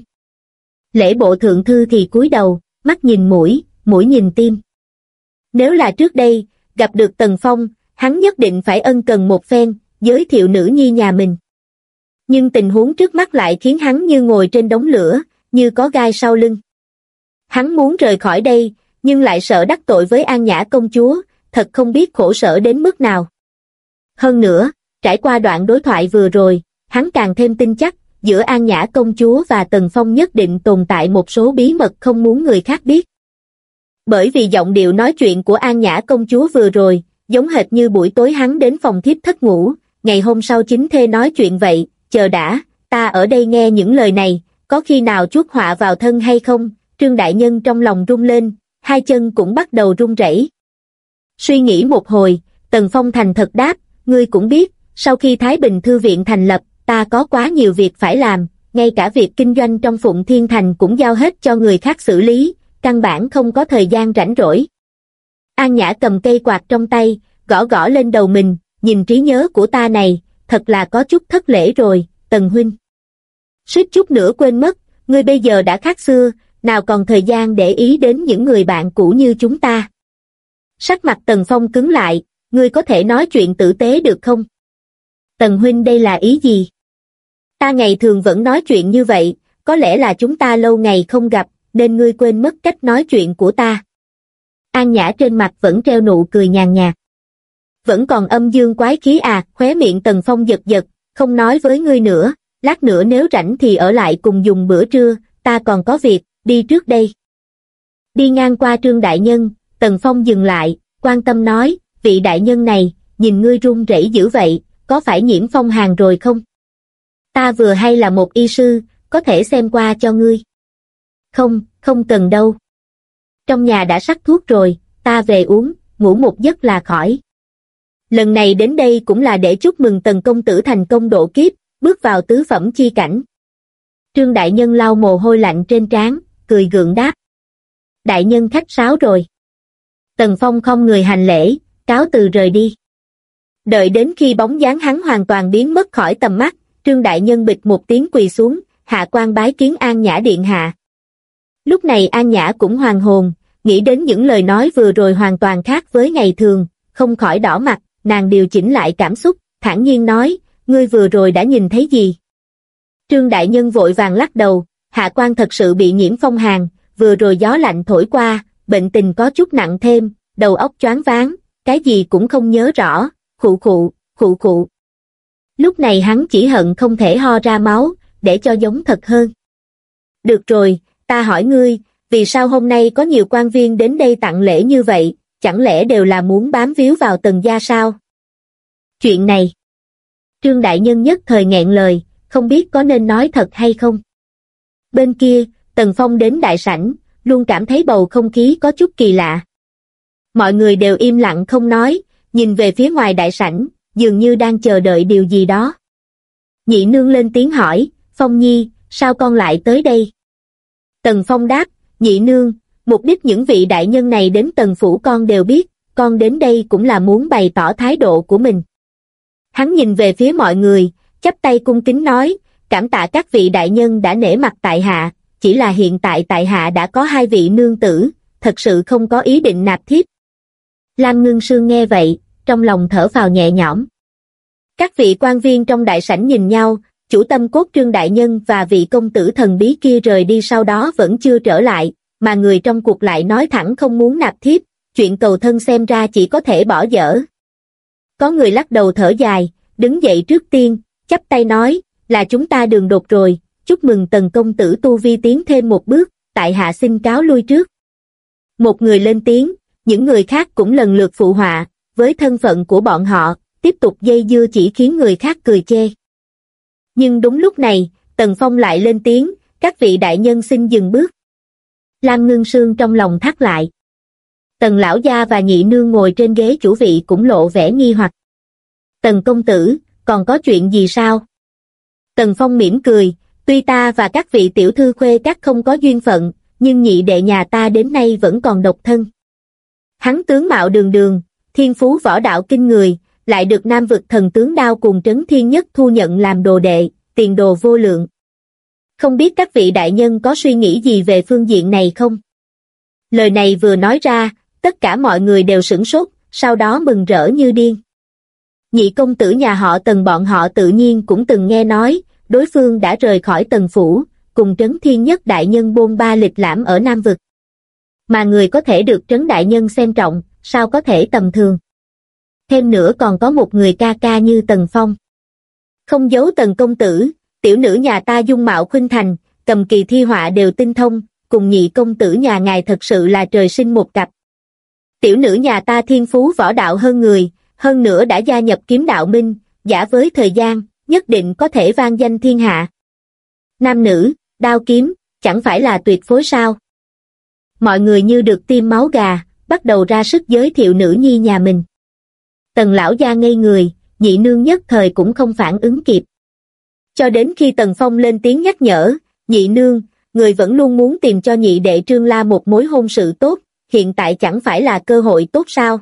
Lễ bộ thượng thư thì cúi đầu, mắt nhìn mũi, mũi nhìn tim. Nếu là trước đây, gặp được Tần Phong, hắn nhất định phải ân cần một phen, giới thiệu nữ nhi nhà mình. Nhưng tình huống trước mắt lại khiến hắn như ngồi trên đống lửa, như có gai sau lưng. Hắn muốn rời khỏi đây, nhưng lại sợ đắc tội với An Nhã công chúa, thật không biết khổ sở đến mức nào. Hơn nữa, trải qua đoạn đối thoại vừa rồi, hắn càng thêm tin chắc, giữa An Nhã công chúa và Tần Phong nhất định tồn tại một số bí mật không muốn người khác biết. Bởi vì giọng điệu nói chuyện của An Nhã công chúa vừa rồi, giống hệt như buổi tối hắn đến phòng thiếp thất ngủ, ngày hôm sau chính thê nói chuyện vậy, chờ đã, ta ở đây nghe những lời này, có khi nào chuốc họa vào thân hay không? Trương đại nhân trong lòng rung lên, hai chân cũng bắt đầu run rẩy. Suy nghĩ một hồi, Tần Phong thành thật đáp, ngươi cũng biết, sau khi Thái Bình Thư viện thành lập, ta có quá nhiều việc phải làm, ngay cả việc kinh doanh trong Phụng Thiên Thành cũng giao hết cho người khác xử lý, căn bản không có thời gian rảnh rỗi. An Nhã cầm cây quạt trong tay, gõ gõ lên đầu mình, nhìn trí nhớ của ta này, thật là có chút thất lễ rồi, Tần huynh. Suýt chút nữa quên mất, ngươi bây giờ đã khác xưa, nào còn thời gian để ý đến những người bạn cũ như chúng ta. Sắc mặt Tần Phong cứng lại, ngươi có thể nói chuyện tử tế được không? Tần huynh đây là ý gì? Ta ngày thường vẫn nói chuyện như vậy, có lẽ là chúng ta lâu ngày không gặp, nên ngươi quên mất cách nói chuyện của ta. An Nhã trên mặt vẫn treo nụ cười nhàn nhạt. Vẫn còn âm dương quái khí à? Khóe miệng Tần Phong giật giật, không nói với ngươi nữa, lát nữa nếu rảnh thì ở lại cùng dùng bữa trưa, ta còn có việc, đi trước đây. Đi ngang qua Trương đại nhân, Tần Phong dừng lại, quan tâm nói, vị đại nhân này, nhìn ngươi run rẩy dữ vậy, có phải nhiễm phong hàn rồi không? Ta vừa hay là một y sư, có thể xem qua cho ngươi. Không, không cần đâu. Trong nhà đã sắc thuốc rồi, ta về uống, ngủ một giấc là khỏi. Lần này đến đây cũng là để chúc mừng Tần công tử thành công độ kiếp, bước vào tứ phẩm chi cảnh. Trương đại nhân lau mồ hôi lạnh trên trán, cười gượng đáp. Đại nhân khách sáo rồi. Tần Phong không người hành lễ, cáo từ rời đi. Đợi đến khi bóng dáng hắn hoàn toàn biến mất khỏi tầm mắt, Trương đại nhân bịch một tiếng quỳ xuống, hạ quan bái kiến An Nhã điện hạ. Lúc này An Nhã cũng hoàn hồn, nghĩ đến những lời nói vừa rồi hoàn toàn khác với ngày thường, không khỏi đỏ mặt, nàng điều chỉnh lại cảm xúc, thản nhiên nói, ngươi vừa rồi đã nhìn thấy gì? Trương đại nhân vội vàng lắc đầu, hạ quan thật sự bị nhiễm phong hàn, vừa rồi gió lạnh thổi qua, bệnh tình có chút nặng thêm, đầu óc choáng váng, cái gì cũng không nhớ rõ, khụ khụ, khụ khụ. Lúc này hắn chỉ hận không thể ho ra máu, để cho giống thật hơn. Được rồi, ta hỏi ngươi, vì sao hôm nay có nhiều quan viên đến đây tặng lễ như vậy, chẳng lẽ đều là muốn bám víu vào Tần gia sao? Chuyện này, Trương đại nhân nhất thời nghẹn lời, không biết có nên nói thật hay không. Bên kia, Tần Phong đến đại sảnh, luôn cảm thấy bầu không khí có chút kỳ lạ. Mọi người đều im lặng không nói, nhìn về phía ngoài đại sảnh, dường như đang chờ đợi điều gì đó. Nhị nương lên tiếng hỏi, Phong nhi, sao con lại tới đây? Tần Phong đáp, nhị nương, mục đích những vị đại nhân này đến Tần phủ con đều biết, con đến đây cũng là muốn bày tỏ thái độ của mình. Hắn nhìn về phía mọi người, chắp tay cung kính nói, cảm tạ các vị đại nhân đã nể mặt tại hạ, chỉ là hiện tại tại hạ đã có hai vị nương tử, thật sự không có ý định nạp thiếp. Lam Ngưng Sương nghe vậy, trong lòng thở phào nhẹ nhõm. Các vị quan viên trong đại sảnh nhìn nhau, chủ tâm cốt Trương đại nhân và vị công tử thần bí kia rời đi sau đó vẫn chưa trở lại, mà người trong cuộc lại nói thẳng không muốn nạp thiếp, chuyện cầu thân xem ra chỉ có thể bỏ dở. Có người lắc đầu thở dài, đứng dậy trước tiên, chắp tay nói, là chúng ta đường đột rồi, chúc mừng Tần công tử tu vi tiến thêm một bước, tại hạ xin cáo lui trước. Một người lên tiếng, những người khác cũng lần lượt phụ họa, với thân phận của bọn họ, tiếp tục dây dưa chỉ khiến người khác cười chê. Nhưng đúng lúc này, Tần Phong lại lên tiếng, các vị đại nhân xin dừng bước. Lam Ngưng Sương trong lòng thắt lại. Tần lão gia và nhị nương ngồi trên ghế chủ vị cũng lộ vẻ nghi hoặc. Tần công tử, còn có chuyện gì sao? Tần Phong mỉm cười, tuy ta và các vị tiểu thư khuê các không có duyên phận, nhưng nhị đệ nhà ta đến nay vẫn còn độc thân. Hắn tướng mạo đường đường, thiên phú võ đạo kinh người, lại được Nam vực thần tướng Đao cùng Trấn Thiên Nhất thu nhận làm đồ đệ, tiền đồ vô lượng. Không biết các vị đại nhân có suy nghĩ gì về phương diện này không? Lời này vừa nói ra, tất cả mọi người đều sửng sốt, sau đó mừng rỡ như điên. Nhị công tử nhà họ Tần bọn họ tự nhiên cũng từng nghe nói, đối phương đã rời khỏi Tần phủ, cùng Trấn Thiên Nhất đại nhân bôn ba lịch lãm ở Nam vực. Mà người có thể được Trấn đại nhân xem trọng, sao có thể tầm thường. Thêm nữa còn có một người ca ca như Tần Phong. Không giấu Tần công tử, tiểu nữ nhà ta dung mạo khuynh thành, cầm kỳ thi họa đều tinh thông, cùng nhị công tử nhà ngài thật sự là trời sinh một cặp. Tiểu nữ nhà ta thiên phú võ đạo hơn người, hơn nữa đã gia nhập kiếm đạo minh, giả với thời gian, nhất định có thể vang danh thiên hạ. Nam nữ, đao kiếm, chẳng phải là tuyệt phối sao? Mọi người như được tiêm máu gà, bắt đầu ra sức giới thiệu nữ nhi nhà mình. Tần lão gia ngây người, nhị nương nhất thời cũng không phản ứng kịp. Cho đến khi Tần Phong lên tiếng nhắc nhở, nhị nương, người vẫn luôn muốn tìm cho nhị đệ Trương La một mối hôn sự tốt, hiện tại chẳng phải là cơ hội tốt sao?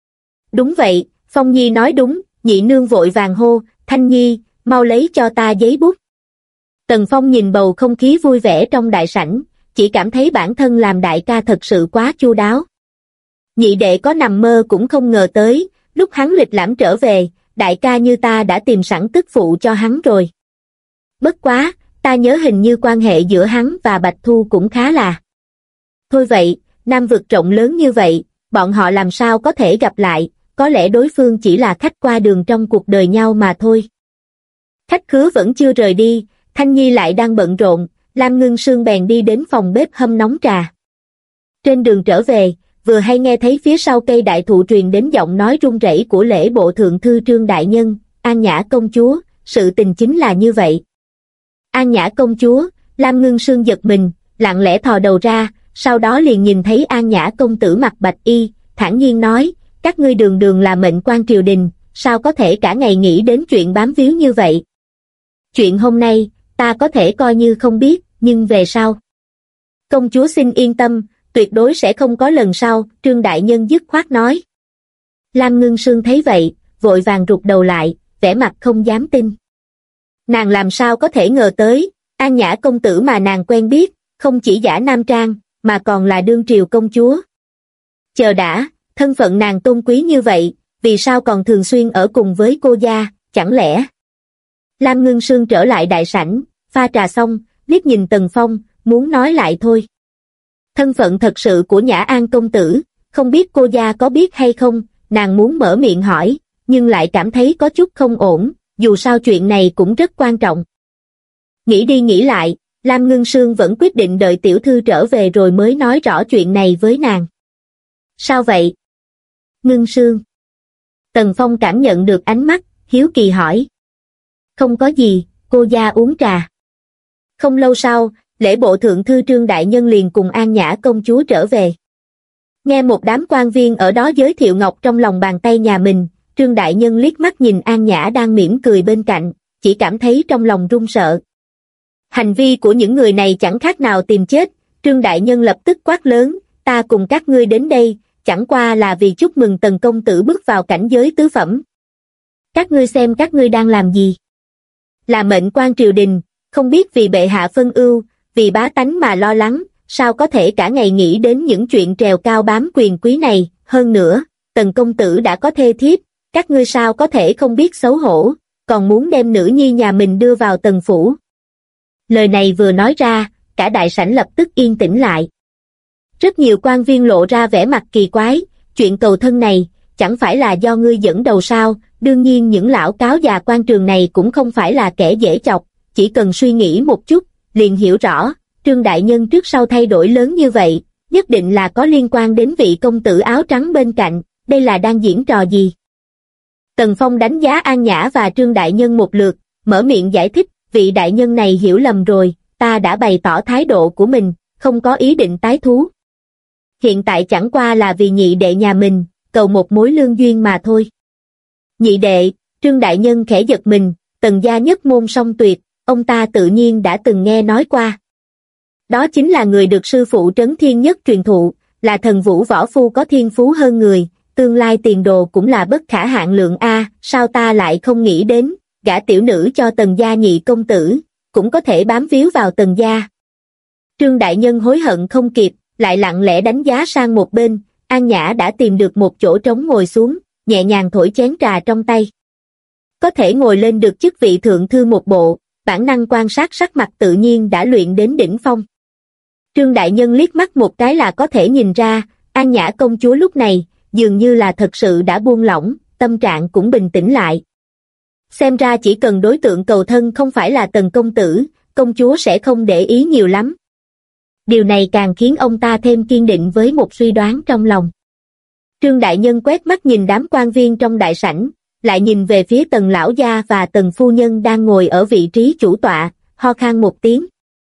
Đúng vậy, Phong Nhi nói đúng, nhị nương vội vàng hô, Thanh Nhi, mau lấy cho ta giấy bút. Tần Phong nhìn bầu không khí vui vẻ trong đại sảnh, chỉ cảm thấy bản thân làm đại ca thật sự quá chu đáo. Nhị đệ có nằm mơ cũng không ngờ tới, lúc hắn lịch lãm trở về, đại ca như ta đã tìm sẵn tức phụ cho hắn rồi. Bất quá, ta nhớ hình như quan hệ giữa hắn và Bạch Thu cũng khá là. Thôi vậy, Nam vực rộng lớn như vậy, bọn họ làm sao có thể gặp lại, có lẽ đối phương chỉ là khách qua đường trong cuộc đời nhau mà thôi. Khách khứa vẫn chưa rời đi, Thanh Nhi lại đang bận rộn, Lam Ngưng Sương bèn đi đến phòng bếp hâm nóng trà. Trên đường trở về, vừa hay nghe thấy phía sau cây đại thụ truyền đến giọng nói run rẩy của lễ bộ thượng thư Trương đại nhân, An Nhã công chúa, sự tình chính là như vậy. An Nhã công chúa, Lam Ngưng Sương giật mình, lặng lẽ thò đầu ra, sau đó liền nhìn thấy An Nhã công tử mặc bạch y, thản nhiên nói, các ngươi đường đường là mệnh quan triều đình, sao có thể cả ngày nghĩ đến chuyện bám víu như vậy. Chuyện hôm nay, ta có thể coi như không biết, nhưng về sau. Công chúa xin yên tâm, tuyệt đối sẽ không có lần sau, Trương đại nhân dứt khoát nói. Lam Ngưng Sương thấy vậy, vội vàng rụt đầu lại, vẻ mặt không dám tin. Nàng làm sao có thể ngờ tới, An Nhã công tử mà nàng quen biết, không chỉ giả nam trang, mà còn là đương triều công chúa. Chờ đã, thân phận nàng tôn quý như vậy, vì sao còn thường xuyên ở cùng với cô gia, chẳng lẽ? Lam Ngưng Sương trở lại đại sảnh, pha trà xong, liếc nhìn Tần Phong, muốn nói lại thôi. Thân phận thật sự của Nhã An công tử, không biết cô gia có biết hay không, nàng muốn mở miệng hỏi, nhưng lại cảm thấy có chút không ổn, dù sao chuyện này cũng rất quan trọng. Nghĩ đi nghĩ lại, Lam Ngưng Sương vẫn quyết định đợi tiểu thư trở về rồi mới nói rõ chuyện này với nàng. Sao vậy? Ngưng Sương. Tần Phong cảm nhận được ánh mắt, hiếu kỳ hỏi. Không có gì, cô gia uống trà. Không lâu sau, lễ bộ thượng thư Trương đại nhân liền cùng An Nhã công chúa trở về. Nghe một đám quan viên ở đó giới thiệu ngọc trong lòng bàn tay nhà mình, Trương đại nhân liếc mắt nhìn An Nhã đang mỉm cười bên cạnh, chỉ cảm thấy trong lòng run sợ. Hành vi của những người này chẳng khác nào tìm chết, Trương đại nhân lập tức quát lớn, ta cùng các ngươi đến đây, chẳng qua là vì chúc mừng Tần công tử bước vào cảnh giới tứ phẩm. Các ngươi xem các ngươi đang làm gì? Là mệnh quan triều đình, không biết vì bệ hạ phân ưu, vì bá tánh mà lo lắng, sao có thể cả ngày nghĩ đến những chuyện trèo cao bám quyền quý này, hơn nữa, Tần công tử đã có thê thiếp, các ngươi sao có thể không biết xấu hổ, còn muốn đem nữ nhi nhà mình đưa vào Tần phủ. Lời này vừa nói ra, cả đại sảnh lập tức yên tĩnh lại. Rất nhiều quan viên lộ ra vẻ mặt kỳ quái, chuyện cầu thân này, chẳng phải là do ngươi dẫn đầu sao, đương nhiên những lão cáo già quan trường này cũng không phải là kẻ dễ chọc, chỉ cần suy nghĩ một chút, liền hiểu rõ, Trương đại nhân trước sau thay đổi lớn như vậy, nhất định là có liên quan đến vị công tử áo trắng bên cạnh, đây là đang diễn trò gì? Tần Phong đánh giá An Nhã và Trương đại nhân một lượt, mở miệng giải thích, vị đại nhân này hiểu lầm rồi, ta đã bày tỏ thái độ của mình, không có ý định tái thú. Hiện tại chẳng qua là vì nhị đệ nhà mình, cầu một mối lương duyên mà thôi. Nhị đệ, Trương đại nhân khẽ giật mình, Tần gia nhất môn song tuyệt, ông ta tự nhiên đã từng nghe nói qua. Đó chính là người được sư phụ Trấn Thiên Nhất truyền thụ, là thần vũ võ phu có thiên phú hơn người, tương lai tiền đồ cũng là bất khả hạn lượng a, sao ta lại không nghĩ đến, gả tiểu nữ cho Tần gia nhị công tử, cũng có thể bám víu vào Tần gia. Trương đại nhân hối hận không kịp, lại lặng lẽ đánh giá sang một bên, An Nhã đã tìm được một chỗ trống ngồi xuống, nhẹ nhàng thổi chén trà trong tay. Có thể ngồi lên được chức vị thượng thư một bộ, bản năng quan sát sắc mặt tự nhiên đã luyện đến đỉnh phong. Trương đại nhân liếc mắt một cái là có thể nhìn ra, An Nhã công chúa lúc này, dường như là thật sự đã buông lỏng, tâm trạng cũng bình tĩnh lại. Xem ra chỉ cần đối tượng cầu thân không phải là Tần công tử, công chúa sẽ không để ý nhiều lắm. Điều này càng khiến ông ta thêm kiên định với một suy đoán trong lòng. Trương đại nhân quét mắt nhìn đám quan viên trong đại sảnh, lại nhìn về phía Tần lão gia và Tần phu nhân đang ngồi ở vị trí chủ tọa, ho khan một tiếng.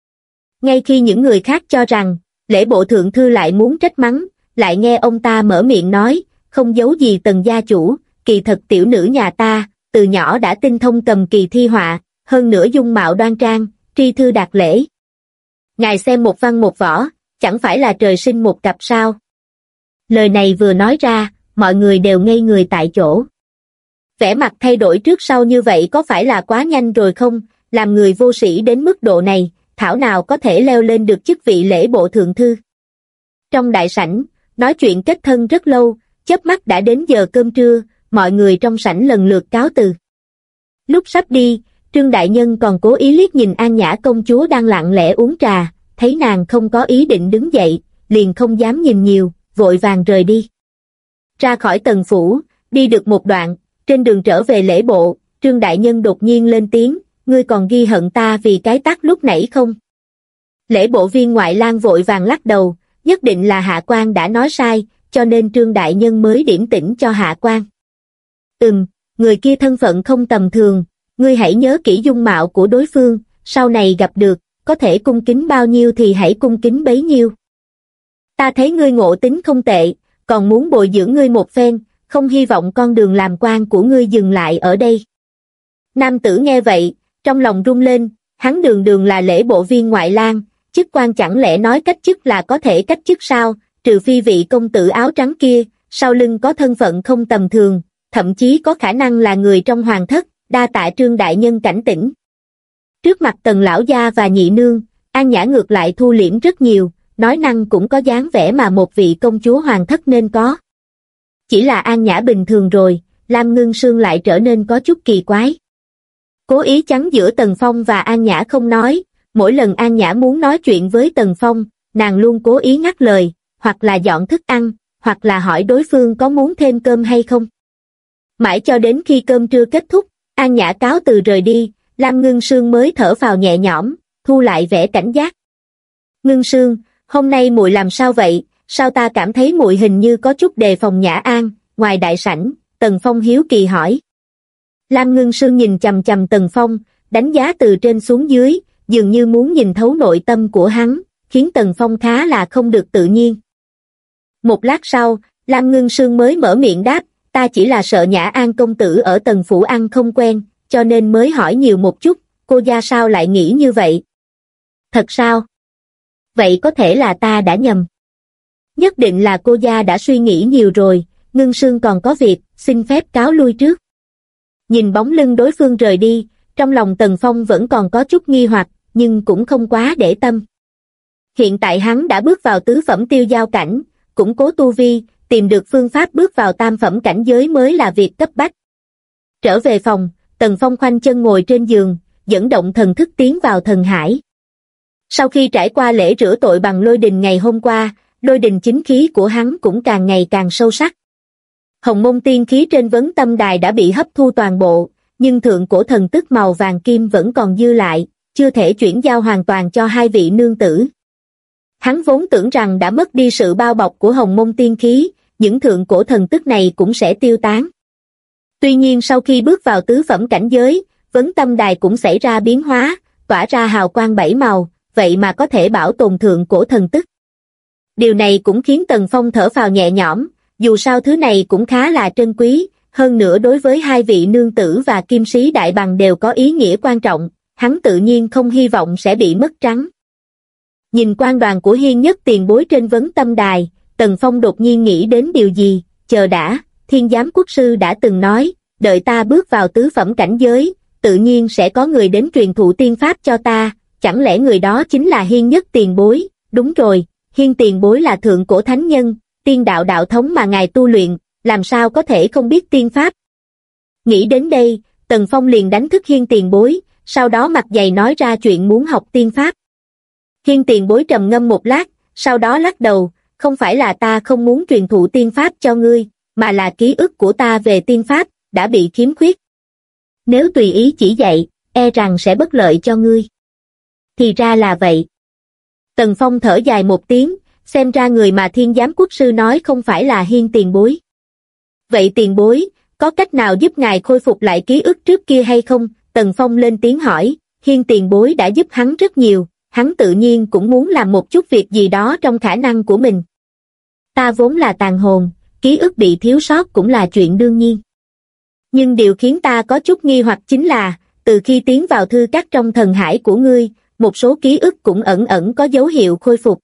Ngay khi những người khác cho rằng, lễ bộ thượng thư lại muốn trách mắng, lại nghe ông ta mở miệng nói, không giấu gì Tần gia chủ, kỳ thật tiểu nữ nhà ta, từ nhỏ đã tinh thông cầm kỳ thi họa, hơn nữa dung mạo đoan trang, tri thư đạt lễ. Ngài xem một văn một võ, chẳng phải là trời sinh một cặp sao? Lời này vừa nói ra, mọi người đều ngây người tại chỗ. Vẻ mặt thay đổi trước sau như vậy có phải là quá nhanh rồi không? Làm người vô sĩ đến mức độ này, thảo nào có thể leo lên được chức vị lễ bộ thượng thư. Trong đại sảnh, nói chuyện kết thân rất lâu, chớp mắt đã đến giờ cơm trưa, mọi người trong sảnh lần lượt cáo từ. Lúc sắp đi, Trương đại nhân còn cố ý liếc nhìn An Nhã công chúa đang lặng lẽ uống trà, thấy nàng không có ý định đứng dậy, liền không dám nhìn nhiều, vội vàng rời đi. Ra khỏi Tần phủ, đi được một đoạn, trên đường trở về lễ bộ, Trương đại nhân đột nhiên lên tiếng, ngươi còn ghi hận ta vì cái tát lúc nãy không? Lễ bộ viên ngoại lang vội vàng lắc đầu, nhất định là Hạ Quan đã nói sai, cho nên Trương đại nhân mới điểm tỉnh cho Hạ Quan. Người kia thân phận không tầm thường, ngươi hãy nhớ kỹ dung mạo của đối phương, sau này gặp được, có thể cung kính bao nhiêu thì hãy cung kính bấy nhiêu. Ta thấy ngươi ngộ tính không tệ, còn muốn bồi dưỡng ngươi một phen, không hy vọng con đường làm quan của ngươi dừng lại ở đây. Nam tử nghe vậy, trong lòng rung lên, hắn đường đường là lễ bộ viên ngoại lang, chức quan chẳng lẽ nói cách chức là có thể cách chức sao, trừ phi vị công tử áo trắng kia, sau lưng có thân phận không tầm thường, thậm chí có khả năng là người trong hoàng thất, đa tạ Trương đại nhân cảnh tỉnh. Trước mặt Tần lão gia và nhị nương, An Nhã ngược lại thu liễm rất nhiều, nói năng cũng có dáng vẻ mà một vị công chúa hoàng thất nên có. Chỉ là An Nhã bình thường rồi, Lam Ngưng Sương lại trở nên có chút kỳ quái. Cố ý chắn giữa Tần Phong và An Nhã không nói, mỗi lần An Nhã muốn nói chuyện với Tần Phong, nàng luôn cố ý ngắt lời, hoặc là dọn thức ăn, hoặc là hỏi đối phương có muốn thêm cơm hay không. Mãi cho đến khi cơm trưa kết thúc, An Nhã cáo từ rời đi, Lam Ngưng Sương mới thở phào nhẹ nhõm, thu lại vẻ cảnh giác. Ngưng Sương, hôm nay muội làm sao vậy, sao ta cảm thấy muội hình như có chút đề phòng Nhã An, ngoài đại sảnh, Tần Phong hiếu kỳ hỏi. Lam Ngưng Sương nhìn chằm chằm Tần Phong, đánh giá từ trên xuống dưới, dường như muốn nhìn thấu nội tâm của hắn, khiến Tần Phong khá là không được tự nhiên. Một lát sau, Lam Ngưng Sương mới mở miệng đáp, ta chỉ là sợ Nhã An công tử ở Tần phủ ăn không quen, cho nên mới hỏi nhiều một chút, cô gia sao lại nghĩ như vậy? Thật sao? Vậy có thể là ta đã nhầm. Nhất định là cô gia đã suy nghĩ nhiều rồi, Ngưng Sương còn có việc, xin phép cáo lui trước. Nhìn bóng lưng đối phương rời đi, trong lòng Tần Phong vẫn còn có chút nghi hoặc, nhưng cũng không quá để tâm. Hiện tại hắn đã bước vào tứ phẩm tiêu giao cảnh, củng cố tu vi, tìm được phương pháp bước vào tam phẩm cảnh giới mới là việc cấp bách. Trở về phòng, Tần Phong khoanh chân ngồi trên giường, dẫn động thần thức tiến vào thần hải. Sau khi trải qua lễ rửa tội bằng lôi đình ngày hôm qua, lôi đình chính khí của hắn cũng càng ngày càng sâu sắc. Hồng môn tiên khí trên vấn tâm đài đã bị hấp thu toàn bộ, nhưng thượng cổ thần tức màu vàng kim vẫn còn dư lại, chưa thể chuyển giao hoàn toàn cho hai vị nương tử. Hắn vốn tưởng rằng đã mất đi sự bao bọc của hồng môn tiên khí, những thượng cổ thần tức này cũng sẽ tiêu tán. Tuy nhiên sau khi bước vào tứ phẩm cảnh giới, Vấn tâm đài cũng xảy ra biến hóa, tỏa ra hào quang 7 màu, vậy mà có thể bảo tồn thượng cổ thần tức. Điều này cũng khiến Tần Phong thở phào nhẹ nhõm, dù sao thứ này cũng khá là trân quý, hơn nữa đối với hai vị nương tử và kim sĩ đại bằng đều có ý nghĩa quan trọng, hắn tự nhiên không hy vọng sẽ bị mất trắng. Nhìn quan đoàn của Hiên Nhất tiền bối trên vấn tâm đài, Tần Phong đột nhiên nghĩ đến điều gì, chờ đã, Thiên Giám Quốc Sư đã từng nói, đợi ta bước vào tứ phẩm cảnh giới, tự nhiên sẽ có người đến truyền thụ tiên pháp cho ta, chẳng lẽ người đó chính là Hiên Nhất tiền bối? Đúng rồi, Hiên tiền bối là thượng cổ thánh nhân, tiên đạo đạo thống mà ngài tu luyện, làm sao có thể không biết tiên pháp? Nghĩ đến đây, Tần Phong liền đánh thức Hiên tiền bối, sau đó mặt dày nói ra chuyện muốn học tiên pháp. Hiên tiền bối trầm ngâm một lát, sau đó lắc đầu, không phải là ta không muốn truyền thụ tiên pháp cho ngươi, mà là ký ức của ta về tiên pháp đã bị khiếm khuyết. Nếu tùy ý chỉ dạy, e rằng sẽ bất lợi cho ngươi. Thì ra là vậy. Tần Phong thở dài một tiếng, xem ra người mà Thiên Giám Quốc Sư nói không phải là Hiên tiền bối. Vậy tiền bối, có cách nào giúp ngài khôi phục lại ký ức trước kia hay không? Tần Phong lên tiếng hỏi, Hiên tiền bối đã giúp hắn rất nhiều, hắn tự nhiên cũng muốn làm một chút việc gì đó trong khả năng của mình. Ta vốn là tàn hồn, ký ức bị thiếu sót cũng là chuyện đương nhiên. Nhưng điều khiến ta có chút nghi hoặc chính là, từ khi tiến vào thư các trong thần hải của ngươi, một số ký ức cũng ẩn ẩn có dấu hiệu khôi phục.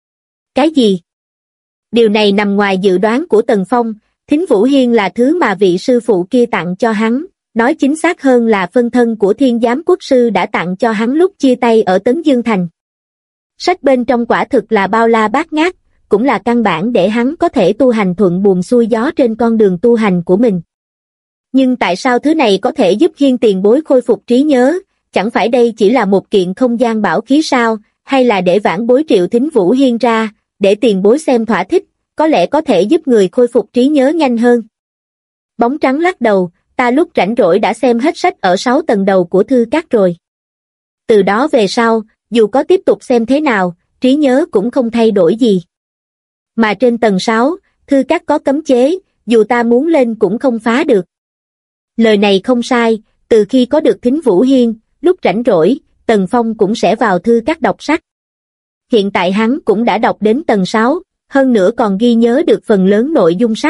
Cái gì? Điều này nằm ngoài dự đoán của Tần Phong, Thính Vũ Hiên là thứ mà vị sư phụ kia tặng cho hắn, nói chính xác hơn là phân thân của Thiên Giám Quốc Sư đã tặng cho hắn lúc chia tay ở Tấn Dương Thành. Sách bên trong quả thực là bao la bát ngát, cũng là căn bản để hắn có thể tu hành thuận buồm xuôi gió trên con đường tu hành của mình. Nhưng tại sao thứ này có thể giúp Hiên tiền bối khôi phục trí nhớ, chẳng phải đây chỉ là một kiện không gian bảo khí sao, hay là để vãn bối triệu Thính Vũ Hiên ra, để tiền bối xem thỏa thích, có lẽ có thể giúp người khôi phục trí nhớ nhanh hơn. Bóng trắng lắc đầu, ta lúc rảnh rỗi đã xem hết sách ở 6 tầng đầu của thư các rồi. Từ đó về sau, dù có tiếp tục xem thế nào, trí nhớ cũng không thay đổi gì. Mà trên tầng 6, thư các có cấm chế, dù ta muốn lên cũng không phá được. Lời này không sai, từ khi có được Thính Vũ Hiên, lúc rảnh rỗi, Tần Phong cũng sẽ vào thư các đọc sách. Hiện tại hắn cũng đã đọc đến tầng 6, hơn nữa còn ghi nhớ được phần lớn nội dung sách.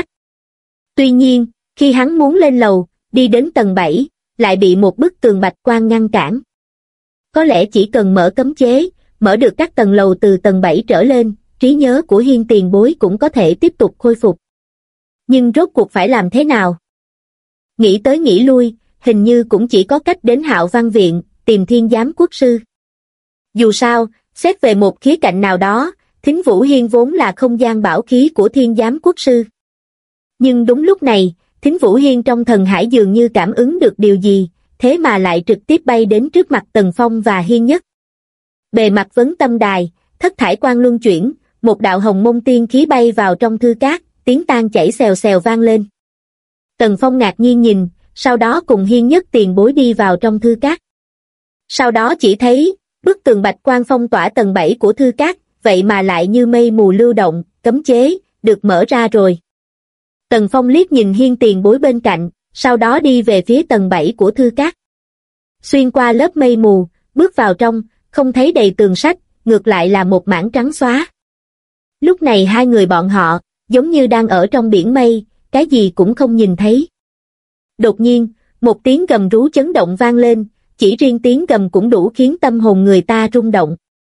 Tuy nhiên, khi hắn muốn lên lầu, đi đến tầng 7, lại bị một bức tường bạch quang ngăn cản. Có lẽ chỉ cần mở cấm chế, mở được các tầng lầu từ tầng 7 trở lên, trí nhớ của Hiên tiền bối cũng có thể tiếp tục khôi phục. Nhưng rốt cuộc phải làm thế nào? Nghĩ tới nghĩ lui, hình như cũng chỉ có cách đến Hạo Văn Viện, tìm Thiên Giám Quốc Sư. Dù sao, xét về một khía cạnh nào đó, Thính Vũ Hiên vốn là không gian bảo khí của Thiên Giám Quốc Sư. Nhưng đúng lúc này, Thính Vũ Hiên trong thần hải dường như cảm ứng được điều gì, thế mà lại trực tiếp bay đến trước mặt Tần Phong và Hiên Nhất. Bề mặt vấn tâm đài, thất thải quang luân chuyển, một đạo hồng mông tiên khí bay vào trong thư cát, tiếng tan chảy xèo xèo vang lên. Tần Phong ngạc nhiên nhìn, sau đó cùng Hiên Nhất tiền bối đi vào trong thư cát. Sau đó chỉ thấy, bức tường bạch quang phong tỏa tầng 7 của thư cát, vậy mà lại như mây mù lưu động, cấm chế, được mở ra rồi. Tần Phong liếc nhìn Hiên tiền bối bên cạnh, sau đó đi về phía tầng 7 của thư cát. Xuyên qua lớp mây mù, bước vào trong, không thấy đầy tường sách, ngược lại là một mảng trắng xóa. Lúc này hai người bọn họ, giống như đang ở trong biển mây, cái gì cũng không nhìn thấy. Đột nhiên, một tiếng gầm rú chấn động vang lên, chỉ riêng tiếng gầm cũng đủ khiến tâm hồn người ta rung động.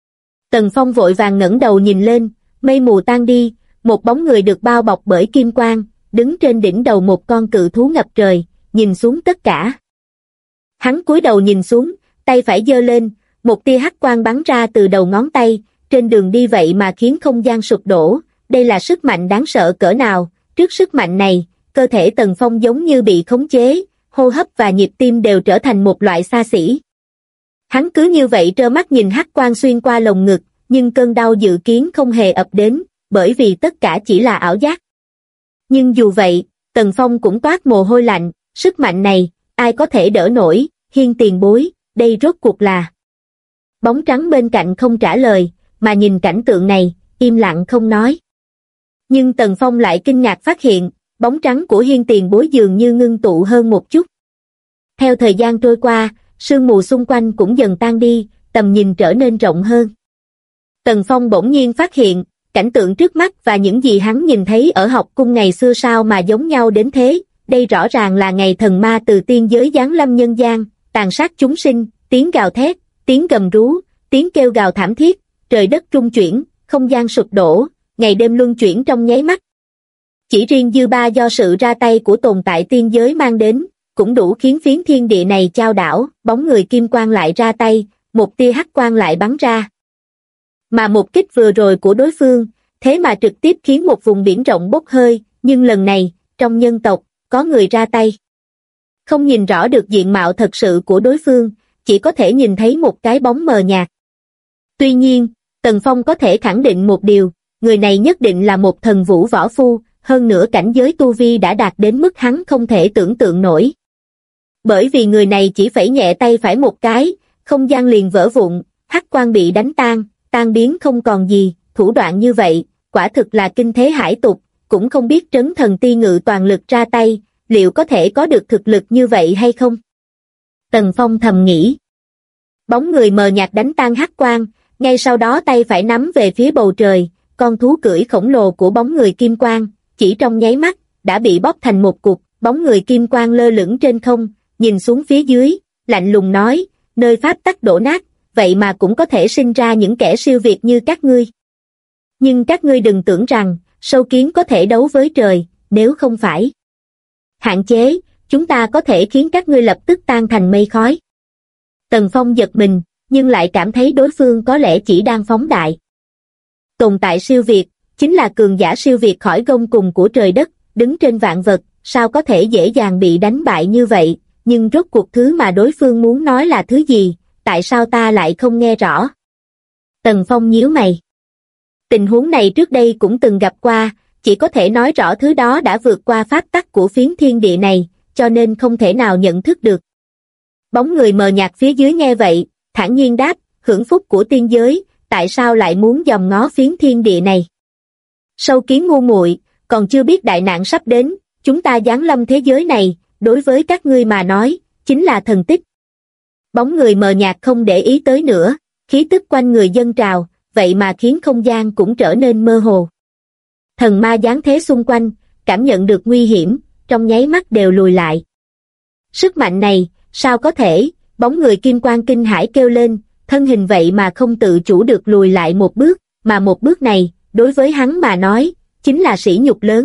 Tần Phong vội vàng ngẩng đầu nhìn lên, mây mù tan đi, một bóng người được bao bọc bởi kim quang, đứng trên đỉnh đầu một con cự thú ngập trời, nhìn xuống tất cả. Hắn cúi đầu nhìn xuống, tay phải giơ lên, một tia hắc quang bắn ra từ đầu ngón tay, trên đường đi vậy mà khiến không gian sụp đổ, đây là sức mạnh đáng sợ cỡ nào, trước sức mạnh này, cơ thể Tần Phong giống như bị khống chế, hô hấp và nhịp tim đều trở thành một loại xa xỉ. Hắn cứ như vậy trơ mắt nhìn hắc quang xuyên qua lồng ngực, nhưng cơn đau dự kiến không hề ập đến, bởi vì tất cả chỉ là ảo giác. Nhưng dù vậy, Tần Phong cũng toát mồ hôi lạnh, sức mạnh này, ai có thể đỡ nổi, Hiên tiền bối, đây rốt cuộc là. Bóng trắng bên cạnh không trả lời, mà nhìn cảnh tượng này, im lặng không nói. Nhưng Tần Phong lại kinh ngạc phát hiện, bóng trắng của Hiên tiền bối dường như ngưng tụ hơn một chút. Theo thời gian trôi qua, sương mù xung quanh cũng dần tan đi, tầm nhìn trở nên rộng hơn. Tần Phong bỗng nhiên phát hiện, cảnh tượng trước mắt và những gì hắn nhìn thấy ở học cung ngày xưa sao mà giống nhau đến thế, đây rõ ràng là ngày thần ma từ tiên giới giáng lâm nhân gian, tàn sát chúng sinh, tiếng gào thét, tiếng gầm rú, tiếng kêu gào thảm thiết, trời đất rung chuyển, không gian sụp đổ, ngày đêm luân chuyển trong nháy mắt. Chỉ riêng dư ba do sự ra tay của tồn tại tiên giới mang đến, cũng đủ khiến phiến thiên địa này chao đảo, bóng người kim quang lại ra tay, một tia hắc quang lại bắn ra. Mà một kích vừa rồi của đối phương, thế mà trực tiếp khiến một vùng biển rộng bốc hơi, nhưng lần này, trong nhân tộc, có người ra tay. Không nhìn rõ được diện mạo thật sự của đối phương, chỉ có thể nhìn thấy một cái bóng mờ nhạt. Tuy nhiên, Tần Phong có thể khẳng định một điều, người này nhất định là một thần vũ võ phu, hơn nữa cảnh giới tu vi đã đạt đến mức hắn không thể tưởng tượng nổi. Bởi vì người này chỉ phẩy nhẹ tay phải một cái, không gian liền vỡ vụn, hắc quang bị đánh tan biến không còn gì, thủ đoạn như vậy, quả thực là kinh thế hải tục, cũng không biết Trấn Thần Ti Ngự toàn lực ra tay, liệu có thể có được thực lực như vậy hay không? Tần Phong thầm nghĩ. Bóng người mờ nhạt đánh tan hắc quang, ngay sau đó tay phải nắm về phía bầu trời, con thú cưỡi khổng lồ của bóng người kim quang, chỉ trong nháy mắt, đã bị bóp thành một cục, bóng người kim quang lơ lửng trên không, nhìn xuống phía dưới, lạnh lùng nói, nơi pháp tắc đổ nát, vậy mà cũng có thể sinh ra những kẻ siêu việt như các ngươi. Nhưng các ngươi đừng tưởng rằng, sâu kiến có thể đấu với trời, nếu không phải hạn chế, chúng ta có thể khiến các ngươi lập tức tan thành mây khói. Tần Phong giật mình, nhưng lại cảm thấy đối phương có lẽ chỉ đang phóng đại. Tồn tại siêu việt, chính là cường giả siêu việt khỏi gông cùng của trời đất, đứng trên vạn vật, sao có thể dễ dàng bị đánh bại như vậy, nhưng rốt cuộc thứ mà đối phương muốn nói là thứ gì, tại sao ta lại không nghe rõ? Tần Phong nhíu mày. Tình huống này trước đây cũng từng gặp qua, chỉ có thể nói rõ thứ đó đã vượt qua pháp tắc của phiến thiên địa này, cho nên không thể nào nhận thức được. Bóng người mờ nhạt phía dưới nghe vậy, thản nhiên đáp, hưởng phúc của tiên giới, tại sao lại muốn dòm ngó phiến thiên địa này? Sâu kiến ngu muội, còn chưa biết đại nạn sắp đến, chúng ta giáng lâm thế giới này, đối với các ngươi mà nói, chính là thần tích. Bóng người mờ nhạt không để ý tới nữa, khí tức quanh người dâng trào, vậy mà khiến không gian cũng trở nên mơ hồ. Thần ma giáng thế xung quanh, cảm nhận được nguy hiểm, trong nháy mắt đều lùi lại. Sức mạnh này, sao có thể, bóng người kim quang kinh hãi kêu lên, thân hình vậy mà không tự chủ được lùi lại một bước, mà một bước này, đối với hắn mà nói, chính là sỉ nhục lớn.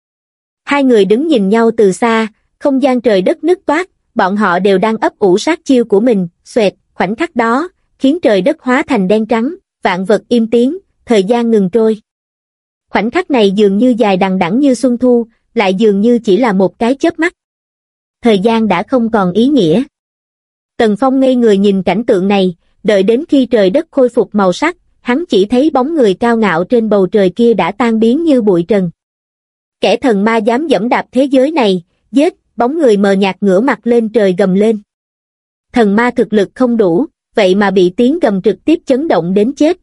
Hai người đứng nhìn nhau từ xa, không gian trời đất nứt toác, bọn họ đều đang ấp ủ sát chiêu của mình, xoẹt, khoảnh khắc đó, khiến trời đất hóa thành đen trắng, vạn vật im tiếng, thời gian ngừng trôi. Khoảnh khắc này dường như dài đằng đẵng như xuân thu, lại dường như chỉ là một cái chớp mắt. Thời gian đã không còn ý nghĩa. Tần Phong ngây người nhìn cảnh tượng này, đợi đến khi trời đất khôi phục màu sắc, hắn chỉ thấy bóng người cao ngạo trên bầu trời kia đã tan biến như bụi trần. Kẻ thần ma dám dẫm đạp thế giới này, giết, bóng người mờ nhạt ngửa mặt lên trời gầm lên. Thần ma thực lực không đủ, vậy mà bị tiếng gầm trực tiếp chấn động đến chết,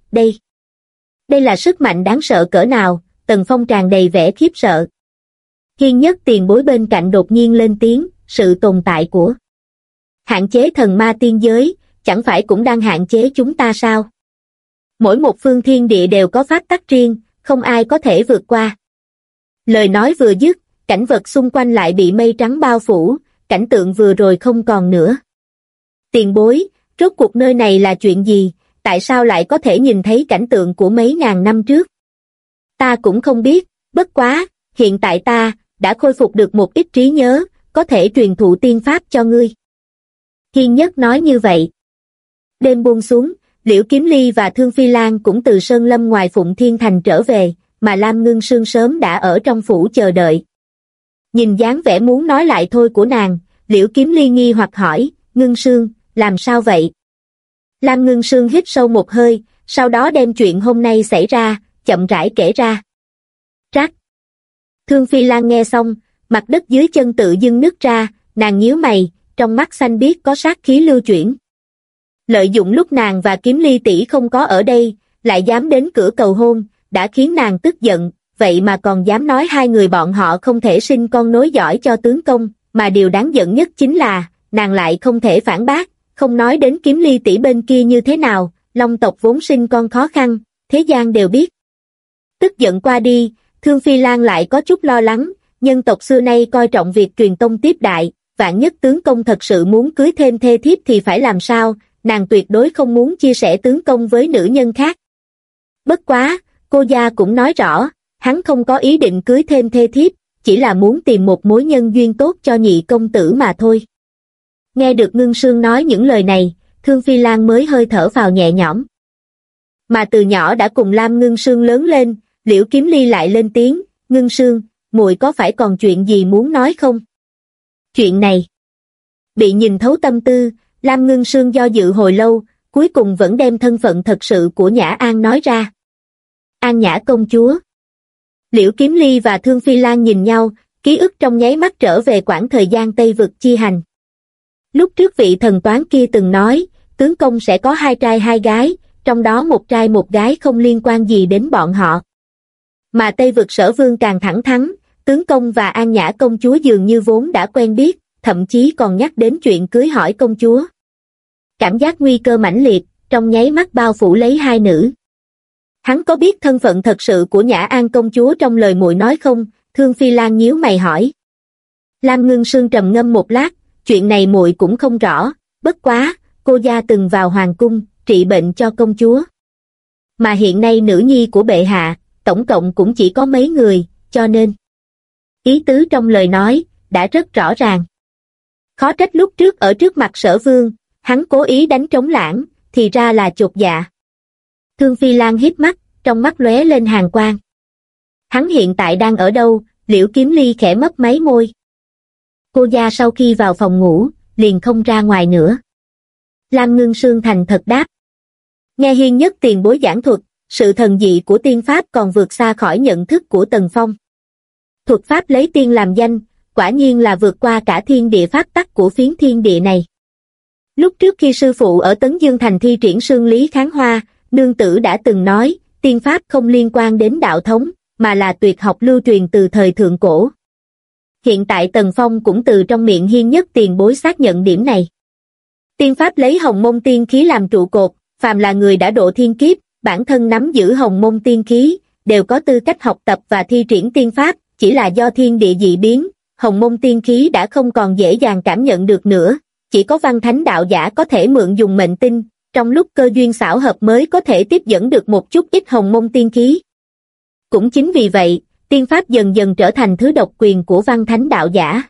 đây là sức mạnh đáng sợ cỡ nào, Tần Phong tràn đầy vẻ khiếp sợ. Hiên Nhất tiền bối bên cạnh đột nhiên lên tiếng, sự tồn tại của hạn chế thần ma tiên giới, chẳng phải cũng đang hạn chế chúng ta sao? Mỗi một phương thiên địa đều có pháp tắc riêng, không ai có thể vượt qua. Lời nói vừa dứt, cảnh vật xung quanh lại bị mây trắng bao phủ, cảnh tượng vừa rồi không còn nữa. Tiền bối, rốt cuộc nơi này là chuyện gì, tại sao lại có thể nhìn thấy cảnh tượng của mấy ngàn năm trước? Ta cũng không biết, bất quá, hiện tại ta đã khôi phục được một ít trí nhớ, có thể truyền thụ tiên pháp cho ngươi. Hiên Nhất nói như vậy. Đêm buông xuống, Liễu Kiếm Ly và Thương Phi Lan cũng từ Sơn Lâm ngoài Phụng Thiên Thành trở về, mà Lam Ngưng Sương sớm đã ở trong phủ chờ đợi. Nhìn dáng vẻ muốn nói lại thôi của nàng, Liễu Kiếm Ly nghi hoặc hỏi, Ngưng Sương, làm sao vậy? Lam Ngưng Sương hít sâu một hơi, sau đó đem chuyện hôm nay xảy ra, chậm rãi kể ra. Trác. Thương Phi Lan nghe xong, mặt đất dưới chân tự dưng nứt ra, nàng nhíu mày, trong mắt xanh biếc có sát khí lưu chuyển. Lợi dụng lúc nàng và Kiếm Ly tỷ không có ở đây, lại dám đến cửa cầu hôn, đã khiến nàng tức giận, vậy mà còn dám nói hai người bọn họ không thể sinh con nối dõi cho tướng công, mà điều đáng giận nhất chính là, nàng lại không thể phản bác, không nói đến Kiếm Ly tỷ bên kia như thế nào, Long tộc vốn sinh con khó khăn, thế gian đều biết. Tức giận qua đi, Thương Phi Lan lại có chút lo lắng, nhân tộc xưa nay coi trọng việc truyền tông tiếp đại, vạn nhất tướng công thật sự muốn cưới thêm thê thiếp thì phải làm sao, nàng tuyệt đối không muốn chia sẻ tướng công với nữ nhân khác. Bất quá, cô gia cũng nói rõ, hắn không có ý định cưới thêm thê thiếp, chỉ là muốn tìm một mối nhân duyên tốt cho nhị công tử mà thôi. Nghe được Ngưng Sương nói những lời này, Thương Phi Lan mới hơi thở vào nhẹ nhõm. Mà từ nhỏ đã cùng Lam Ngưng Sương lớn lên, Liễu Kiếm Ly lại lên tiếng, Ngưng Sương, muội có phải còn chuyện gì muốn nói không? Chuyện này. Bị nhìn thấu tâm tư, Lam Ngưng Sương do dự hồi lâu, cuối cùng vẫn đem thân phận thật sự của Nhã An nói ra. An Nhã công chúa. Liễu Kiếm Ly và Thương Phi Lan nhìn nhau, ký ức trong nháy mắt trở về quãng thời gian Tây Vực chi hành. Lúc trước vị thần toán kia từng nói, tướng công sẽ có 2 trai 2 gái, trong đó 1 trai 1 gái không liên quan gì đến bọn họ. Mà Tây Vực Sở Vương càng thẳng thắn, tướng công và An Nhã công chúa dường như vốn đã quen biết, thậm chí còn nhắc đến chuyện cưới hỏi công chúa. Cảm giác nguy cơ mãnh liệt, trong nháy mắt bao phủ lấy hai nữ. Hắn có biết thân phận thật sự của Nhã An công chúa trong lời muội nói không? Thương Phi Lan nhíu mày hỏi. Lam Ngưng Sương trầm ngâm một lát, chuyện này muội cũng không rõ, bất quá, cô gia từng vào hoàng cung, trị bệnh cho công chúa. Mà hiện nay nữ nhi của bệ hạ, tổng cộng cũng chỉ có mấy người, cho nên. Ý tứ trong lời nói, đã rất rõ ràng. Khó trách lúc trước ở trước mặt Sở Vương, hắn cố ý đánh trống lãng, thì ra là chột dạ. Thương Phi Lan híp mắt, trong mắt lóe lên hàn quang. Hắn hiện tại đang ở đâu? Liễu Kiếm Ly khẽ mấp máy môi. Cô gia sau khi vào phòng ngủ, liền không ra ngoài nữa. Lam Ngưng Sương thành thật đáp. Nghe Hiên Nhất tiền bối giảng thuật, sự thần dị của tiên pháp còn vượt xa khỏi nhận thức của Tần Phong. Thuật pháp lấy tiên làm danh, quả nhiên là vượt qua cả thiên địa pháp tắc của phiến thiên địa này. Lúc trước khi sư phụ ở Tấn Dương Thành thi triển Sương Lý Kháng Hoa, nương tử đã từng nói, tiên pháp không liên quan đến đạo thống, mà là tuyệt học lưu truyền từ thời thượng cổ. Hiện tại Tần Phong cũng từ trong miệng Hiên Nhất tiền bối xác nhận điểm này. Tiên pháp lấy Hồng Mông tiên khí làm trụ cột, phàm là người đã độ thiên kiếp, bản thân nắm giữ Hồng Mông tiên khí, đều có tư cách học tập và thi triển tiên pháp, chỉ là do thiên địa dị biến, Hồng Mông tiên khí đã không còn dễ dàng cảm nhận được nữa, chỉ có văn thánh đạo giả có thể mượn dùng mệnh tinh, trong lúc cơ duyên xảo hợp mới có thể tiếp dẫn được một chút ít Hồng Mông tiên khí. Cũng chính vì vậy, tiên pháp dần dần trở thành thứ độc quyền của văn thánh đạo giả.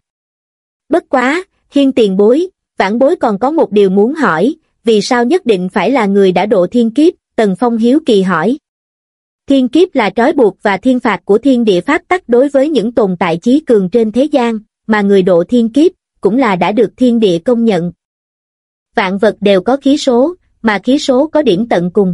Bất quá, Hiên tiền bối, vãn bối còn có một điều muốn hỏi, vì sao nhất định phải là người đã độ thiên kiếp? Tần Phong hiếu kỳ hỏi. Thiên kiếp là trói buộc và thiên phạt của thiên địa pháp tắc đối với những tồn tại chí cường trên thế gian, mà người độ thiên kiếp cũng là đã được thiên địa công nhận. Vạn vật đều có khí số, mà khí số có điểm tận cùng.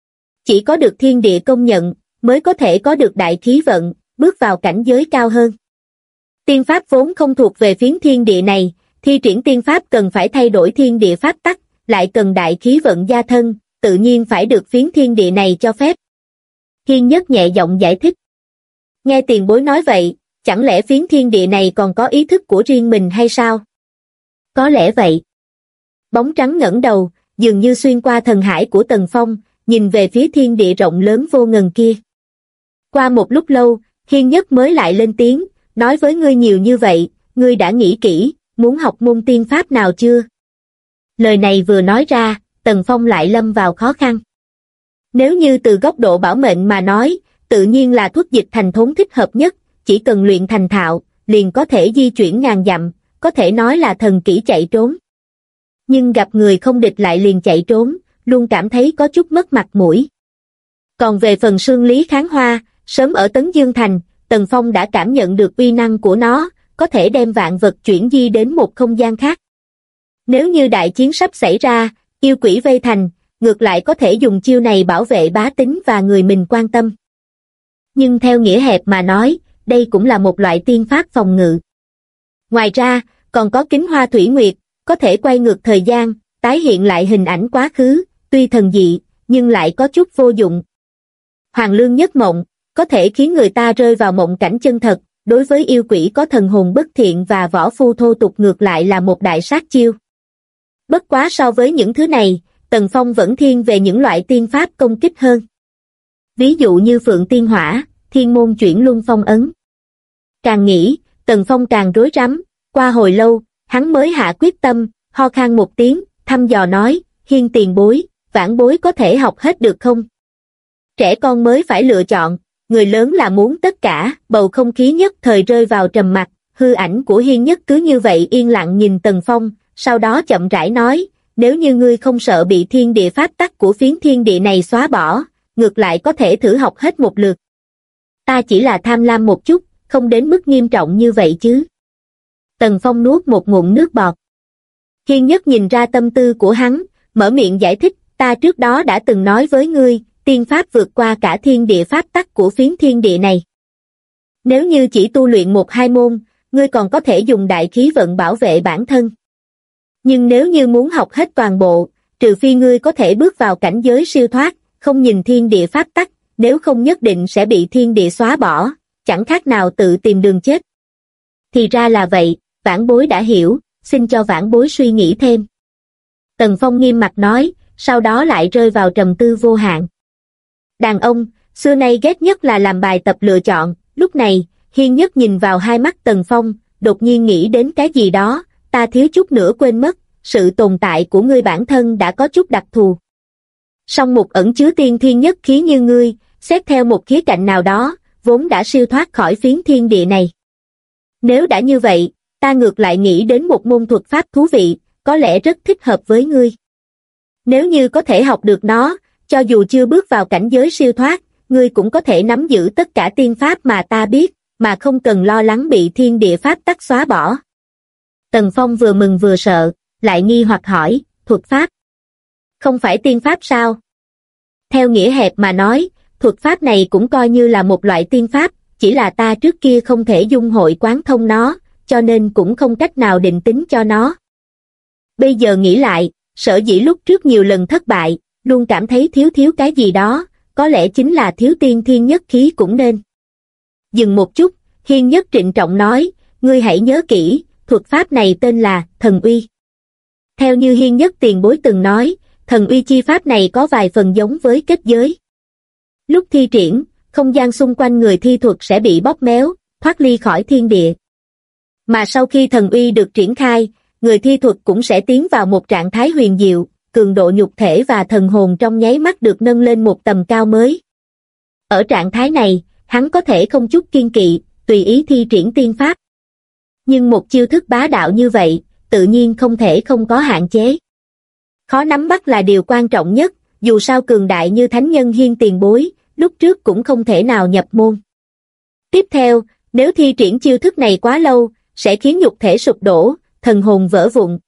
Chỉ có được thiên địa công nhận, mới có thể có được đại khí vận, bước vào cảnh giới cao hơn. Tiên pháp vốn không thuộc về phiến thiên địa này, thi triển tiên pháp cần phải thay đổi thiên địa pháp tắc, lại cần đại khí vận gia thân, tự nhiên phải được phiến thiên địa này cho phép. Hiên Nhất nhẹ giọng giải thích. Nghe tiền bối nói vậy, chẳng lẽ phiến thiên địa này còn có ý thức của riêng mình hay sao? Có lẽ vậy. Bóng trắng ngẩng đầu, dường như xuyên qua thần hải của Tần Phong, nhìn về phía thiên địa rộng lớn vô ngần kia. Qua một lúc lâu, Hiên Nhất mới lại lên tiếng, nói với ngươi nhiều như vậy, ngươi đã nghĩ kỹ, muốn học môn tiên pháp nào chưa? Lời này vừa nói ra, Tần Phong lại lâm vào khó khăn. Nếu như từ góc độ bảo mệnh mà nói, tự nhiên là thuất dịch thành thốn thích hợp nhất, chỉ cần luyện thành thạo, liền có thể di chuyển ngàn dặm, có thể nói là thần kỹ chạy trốn. Nhưng gặp người không địch lại liền chạy trốn, luôn cảm thấy có chút mất mặt mũi. Còn về phần Sương Lý Kháng Hoa, sớm ở Tấn Dương Thành, Tần Phong đã cảm nhận được uy năng của nó, có thể đem vạn vật chuyển di đến một không gian khác. Nếu như đại chiến sắp xảy ra, yêu quỷ vây thành, ngược lại có thể dùng chiêu này bảo vệ bá tính và người mình quan tâm. Nhưng theo nghĩa hẹp mà nói, đây cũng là một loại tiên pháp phòng ngự. Ngoài ra, còn có Kính Hoa Thủy Nguyệt, có thể quay ngược thời gian, tái hiện lại hình ảnh quá khứ, tuy thần dị, nhưng lại có chút vô dụng. Hoàng Lương Nhất Mộng, có thể khiến người ta rơi vào mộng cảnh chân thật, đối với yêu quỷ có thần hồn bất thiện và võ phu thô tục ngược lại là một đại sát chiêu. Bất quá so với những thứ này, Tần Phong vẫn thiên về những loại tiên pháp công kích hơn. Ví dụ như Phượng Tiên Hỏa, Thiên Môn Chuyển Luân Phong Ấn. Càng nghĩ, Tần Phong càng rối rắm, qua hồi lâu, hắn mới hạ quyết tâm, ho khan một tiếng, thăm dò nói, Hiên tiền bối, vãn bối có thể học hết được không? Trẻ con mới phải lựa chọn, người lớn là muốn tất cả, bầu không khí nhất thời rơi vào trầm mặc, hư ảnh của Hiên Nhất cứ như vậy yên lặng nhìn Tần Phong, sau đó chậm rãi nói, nếu như ngươi không sợ bị thiên địa pháp tắc của phiến thiên địa này xóa bỏ, ngược lại có thể thử học hết một lượt. Ta chỉ là tham lam một chút, không đến mức nghiêm trọng như vậy chứ. Tần Phong nuốt một ngụm nước bọt. Hiên Nhất nhìn ra tâm tư của hắn, mở miệng giải thích, ta trước đó đã từng nói với ngươi, tiên pháp vượt qua cả thiên địa pháp tắc của phiến thiên địa này. Nếu như chỉ tu luyện một hai môn, ngươi còn có thể dùng đại khí vận bảo vệ bản thân. Nhưng nếu như muốn học hết toàn bộ, trừ phi ngươi có thể bước vào cảnh giới siêu thoát, không nhìn thiên địa pháp tắc, nếu không nhất định sẽ bị thiên địa xóa bỏ, chẳng khác nào tự tìm đường chết. Thì ra là vậy, vãn bối đã hiểu, xin cho vãn bối suy nghĩ thêm. Tần Phong nghiêm mặt nói, sau đó lại rơi vào trầm tư vô hạn. Đàn ông, xưa nay ghét nhất là làm bài tập lựa chọn, lúc này, Hiên Nhất nhìn vào hai mắt Tần Phong, đột nhiên nghĩ đến cái gì đó, ta thiếu chút nữa quên mất, sự tồn tại của ngươi bản thân đã có chút đặc thù. Song một ẩn chứa tiên thiên nhất khí như ngươi, xét theo một khía cạnh nào đó, vốn đã siêu thoát khỏi phiến thiên địa này. Nếu đã như vậy, ta ngược lại nghĩ đến một môn thuật pháp thú vị, có lẽ rất thích hợp với ngươi. Nếu như có thể học được nó, cho dù chưa bước vào cảnh giới siêu thoát, ngươi cũng có thể nắm giữ tất cả tiên pháp mà ta biết, mà không cần lo lắng bị thiên địa pháp tắc xóa bỏ. Tần Phong vừa mừng vừa sợ, lại nghi hoặc hỏi, thuật pháp? Không phải tiên pháp sao? Theo nghĩa hẹp mà nói, thuật pháp này cũng coi như là một loại tiên pháp, chỉ là ta trước kia không thể dung hội quán thông nó, cho nên cũng không cách nào định tính cho nó. Bây giờ nghĩ lại, sở dĩ lúc trước nhiều lần thất bại, luôn cảm thấy thiếu cái gì đó, có lẽ chính là thiếu tiên thiên nhất khí cũng nên. Dừng một chút, Hiên Nhất trịnh trọng nói, ngươi hãy nhớ kỹ, thuật pháp này tên là Thần Uy. Theo như Hiên Nhất tiền bối từng nói, Thần Uy chi pháp này có vài phần giống với kết giới. Lúc thi triển, không gian xung quanh người thi thuật sẽ bị bóp méo, thoát ly khỏi thiên địa. Mà sau khi Thần Uy được triển khai, người thi thuật cũng sẽ tiến vào một trạng thái huyền diệu, cường độ nhục thể và thần hồn trong nháy mắt được nâng lên một tầm cao mới. Ở trạng thái này, hắn có thể không chút kiêng kỵ, tùy ý thi triển tiên pháp. Nhưng một chiêu thức bá đạo như vậy, tự nhiên không thể không có hạn chế. Khó nắm bắt là điều quan trọng nhất, dù sao cường đại như thánh nhân Hiên tiền bối, lúc trước cũng không thể nào nhập môn. Tiếp theo, nếu thi triển chiêu thức này quá lâu, sẽ khiến nhục thể sụp đổ, thần hồn vỡ vụn.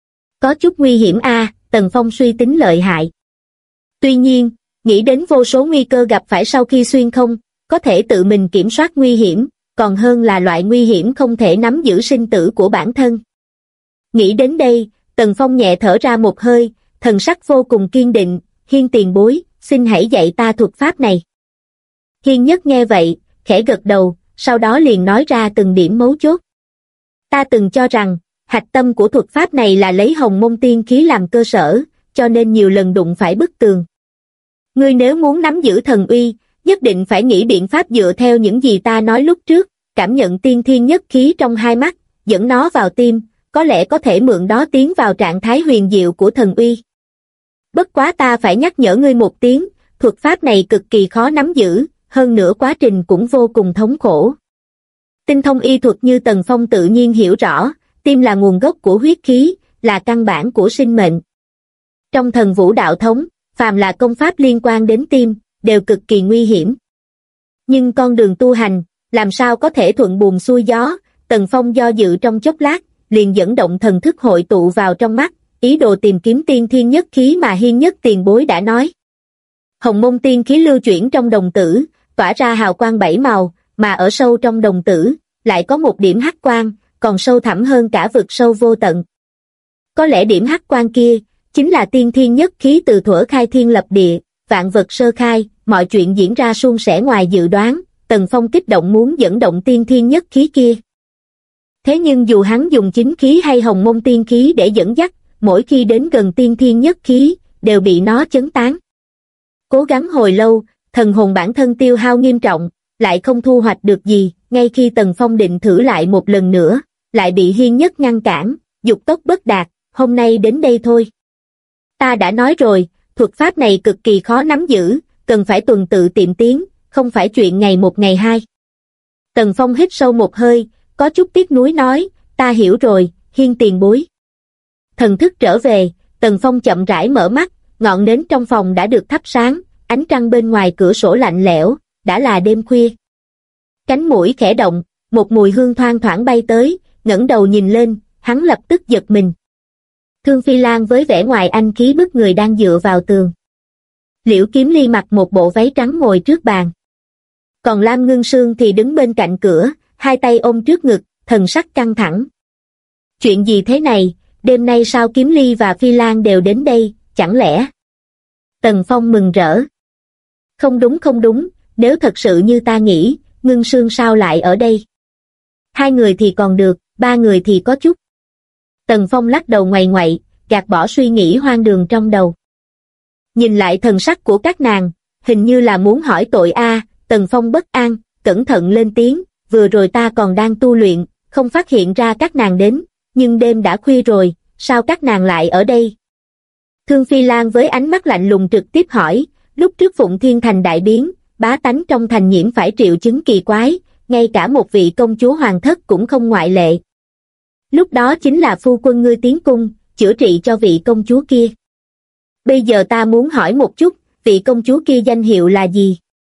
Có chút nguy hiểm a, Tần Phong suy tính lợi hại. Tuy nhiên, nghĩ đến vô số nguy cơ gặp phải sau khi xuyên không, có thể tự mình kiểm soát nguy hiểm, còn hơn là loại nguy hiểm không thể nắm giữ sinh tử của bản thân. Nghĩ đến đây, Tần Phong nhẹ thở ra một hơi, thần sắc vô cùng kiên định, Hiên tiền bối, xin hãy dạy ta thuật pháp này. Hiên Nhất nghe vậy, khẽ gật đầu, sau đó liền nói ra từng điểm mấu chốt. Ta từng cho rằng, hạch tâm của thuật pháp này là lấy hồng môn tiên khí làm cơ sở, cho nên nhiều lần đụng phải bức tường. Ngươi nếu muốn nắm giữ thần uy, nhất định phải nghĩ biện pháp dựa theo những gì ta nói lúc trước, cảm nhận tiên thiên nhất khí trong hai mắt, dẫn nó vào tim, có lẽ có thể mượn đó tiến vào trạng thái huyền diệu của thần uy. Bất quá ta phải nhắc nhở ngươi một tiếng, thuật pháp này cực kỳ khó nắm giữ, hơn nữa quá trình cũng vô cùng thống khổ. Tinh thông y thuật như Tần Phong tự nhiên hiểu rõ, tim là nguồn gốc của huyết khí, là căn bản của sinh mệnh. Trong thần vũ đạo thống, phàm là công pháp liên quan đến tim, đều cực kỳ nguy hiểm. Nhưng con đường tu hành, làm sao có thể thuận buồm xuôi gió, Tần Phong do dự trong chốc lát, liền dẫn động thần thức hội tụ vào trong mắt, ý đồ tìm kiếm tiên thiên nhất khí mà Hiên Nhất tiền bối đã nói. Hồng môn tiên khí lưu chuyển trong đồng tử, tỏa ra hào quang bảy màu, mà ở sâu trong đồng tử, lại có một điểm hắc quang, còn sâu thẳm hơn cả vực sâu vô tận. Có lẽ điểm hắc quang kia, chính là tiên thiên nhất khí từ thuở khai thiên lập địa, vạn vật sơ khai, mọi chuyện diễn ra suôn sẻ ngoài dự đoán, Tần Phong kích động muốn dẫn động tiên thiên nhất khí kia. Thế nhưng dù hắn dùng chính khí hay hồng môn tiên khí để dẫn dắt, mỗi khi đến gần tiên thiên nhất khí, đều bị nó chấn tán. Cố gắng hồi lâu, thần hồn bản thân tiêu hao nghiêm trọng, lại không thu hoạch được gì, ngay khi Tần Phong định thử lại một lần nữa, lại bị Hiên Nhất ngăn cản, dục tốc bất đạt, hôm nay đến đây thôi. Ta đã nói rồi, thuật pháp này cực kỳ khó nắm giữ, cần phải tuần tự tiệm tiến, không phải chuyện ngày một ngày hai. Tần Phong hít sâu một hơi, có chút tiếc nuối nói, ta hiểu rồi, Hiên tiền bối. Thần thức trở về, Tần Phong chậm rãi mở mắt, ngọn nến trong phòng đã được thắp sáng, ánh trăng bên ngoài cửa sổ lạnh lẽo, đã là đêm khuya. Cánh mũi khẽ động, một mùi hương thoang thoảng bay tới, ngẩng đầu nhìn lên, hắn lập tức giật mình. Thương Phi Lan với vẻ ngoài anh khí bức người đang dựa vào tường. Liễu Kiếm Ly mặc một bộ váy trắng ngồi trước bàn. Còn Lam Ngưng Sương thì đứng bên cạnh cửa, hai tay ôm trước ngực, thần sắc căng thẳng. Chuyện gì thế này, đêm nay sao Kiếm Ly và Phi Lan đều đến đây, chẳng lẽ? Tần Phong mừng rỡ. Không đúng, nếu thật sự như ta nghĩ, Ngưng Sương sao lại ở đây? Hai người thì còn được, ba người thì có chút. Tần Phong lắc đầu ngoại ngoại, gạt bỏ suy nghĩ hoang đường trong đầu. Nhìn lại thần sắc của các nàng, hình như là muốn hỏi tội a. Tần Phong bất an, cẩn thận lên tiếng, vừa rồi ta còn đang tu luyện, không phát hiện ra các nàng đến, nhưng đêm đã khuya rồi, sao các nàng lại ở đây? Thương Phi Lan với ánh mắt lạnh lùng trực tiếp hỏi, lúc trước Phụng Thiên Thành đại biến, bá tánh trong thành nhiễm phải triệu chứng kỳ quái, ngay cả một vị công chúa hoàng thất cũng không ngoại lệ. Lúc đó chính là phu quân ngươi tiến cung, chữa trị cho vị công chúa kia. Bây giờ ta muốn hỏi một chút, vị công chúa kia danh hiệu là gì?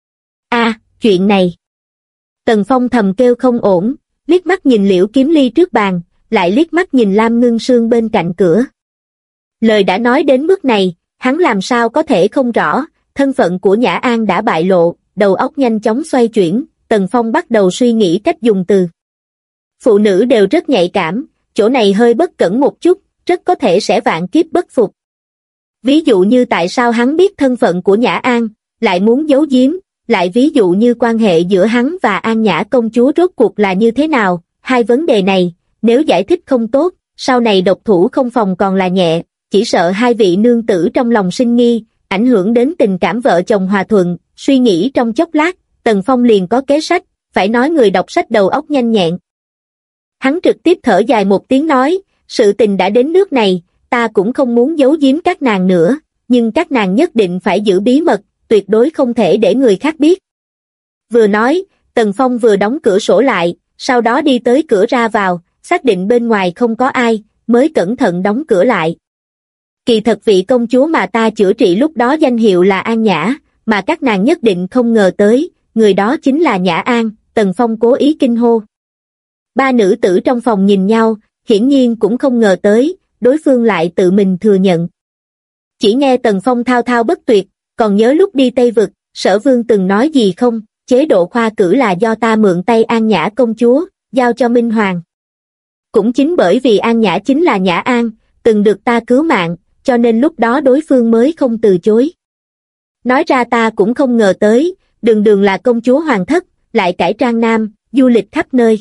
Chuyện này. Tần Phong thầm kêu không ổn, liếc mắt nhìn Liễu Kiếm Ly trước bàn, lại liếc mắt nhìn Lam Ngưng Sương bên cạnh cửa. Lời đã nói đến bước này, hắn làm sao có thể không rõ, thân phận của Nhã An đã bại lộ, đầu óc nhanh chóng xoay chuyển, Tần Phong bắt đầu suy nghĩ cách dùng từ. Phụ nữ đều rất nhạy cảm, chỗ này hơi bất cẩn một chút, rất có thể sẽ vạn kiếp bất phục. Ví dụ như tại sao hắn biết thân phận của Nhã An, lại muốn giấu giếm, lại ví dụ như quan hệ giữa hắn và An Nhã công chúa rốt cuộc là như thế nào, hai vấn đề này, nếu giải thích không tốt, sau này độc thủ không phòng còn là nhẹ, chỉ sợ hai vị nương tử trong lòng sinh nghi, ảnh hưởng đến tình cảm vợ chồng hòa thuận, suy nghĩ trong chốc lát, Tần Phong liền có kế sách, phải nói người đọc sách đầu óc nhanh nhẹn. Hắn trực tiếp thở dài một tiếng nói, sự tình đã đến nước này, ta cũng không muốn giấu giếm các nàng nữa, nhưng các nàng nhất định phải giữ bí mật, tuyệt đối không thể để người khác biết. Vừa nói, Tần Phong vừa đóng cửa sổ lại, sau đó đi tới cửa ra vào, xác định bên ngoài không có ai, mới cẩn thận đóng cửa lại. Kỳ thật vị công chúa mà ta chữa trị lúc đó danh hiệu là An Nhã, mà các nàng nhất định không ngờ tới, người đó chính là Nhã An, Tần Phong cố ý kinh hô. Ba nữ tử trong phòng nhìn nhau, hiển nhiên cũng không ngờ tới, đối phương lại tự mình thừa nhận. Chỉ nghe Tần Phong thao thao bất tuyệt, còn nhớ lúc đi Tây Vực, Sở Vương từng nói gì không, chế độ khoa cử là do ta mượn tay An Nhã công chúa, giao cho Minh Hoàng. Cũng chính bởi vì An Nhã chính là Nhã An, từng được ta cứu mạng, cho nên lúc đó đối phương mới không từ chối. Nói ra ta cũng không ngờ tới, đường đường là công chúa hoàng thất, lại cải trang nam, du lịch khắp nơi.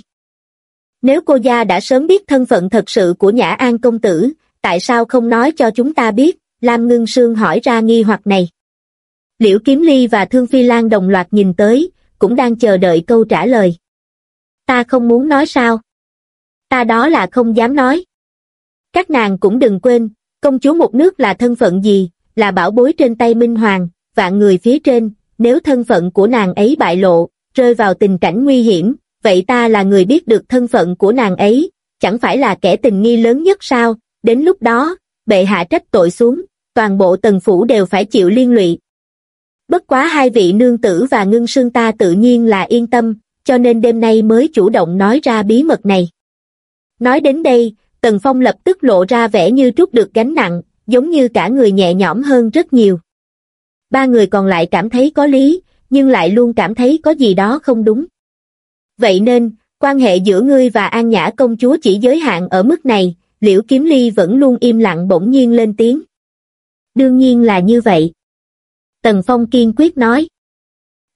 Nếu cô gia đã sớm biết thân phận thật sự của Nhã An công tử, tại sao không nói cho chúng ta biết? Lam Ngưng Sương hỏi ra nghi hoặc này. Liễu Kiếm Ly và Thương Phi Lan đồng loạt nhìn tới, cũng đang chờ đợi câu trả lời. Ta không muốn nói sao? Ta đó là không dám nói. Các nàng cũng đừng quên, công chúa một nước là thân phận gì, là bảo bối trên tay Minh Hoàng, vạn người phía trên, nếu thân phận của nàng ấy bại lộ, rơi vào tình cảnh nguy hiểm, vậy ta là người biết được thân phận của nàng ấy, chẳng phải là kẻ tình nghi lớn nhất sao? Đến lúc đó, bệ hạ trách tội xuống, toàn bộ Tần phủ đều phải chịu liên lụy. Bất quá hai vị nương tử và Ngưng Sương ta tự nhiên là yên tâm, cho nên đêm nay mới chủ động nói ra bí mật này. Nói đến đây, Tần Phong lập tức lộ ra vẻ như trút được gánh nặng, giống như cả người nhẹ nhõm hơn rất nhiều. Ba người còn lại cảm thấy có lý, nhưng lại luôn cảm thấy có gì đó không đúng. Vậy nên, quan hệ giữa ngươi và An Nhã công chúa chỉ giới hạn ở mức này, Liễu Kiếm Ly vẫn luôn im lặng bỗng nhiên lên tiếng. Đương nhiên là như vậy. Tần Phong kiên quyết nói.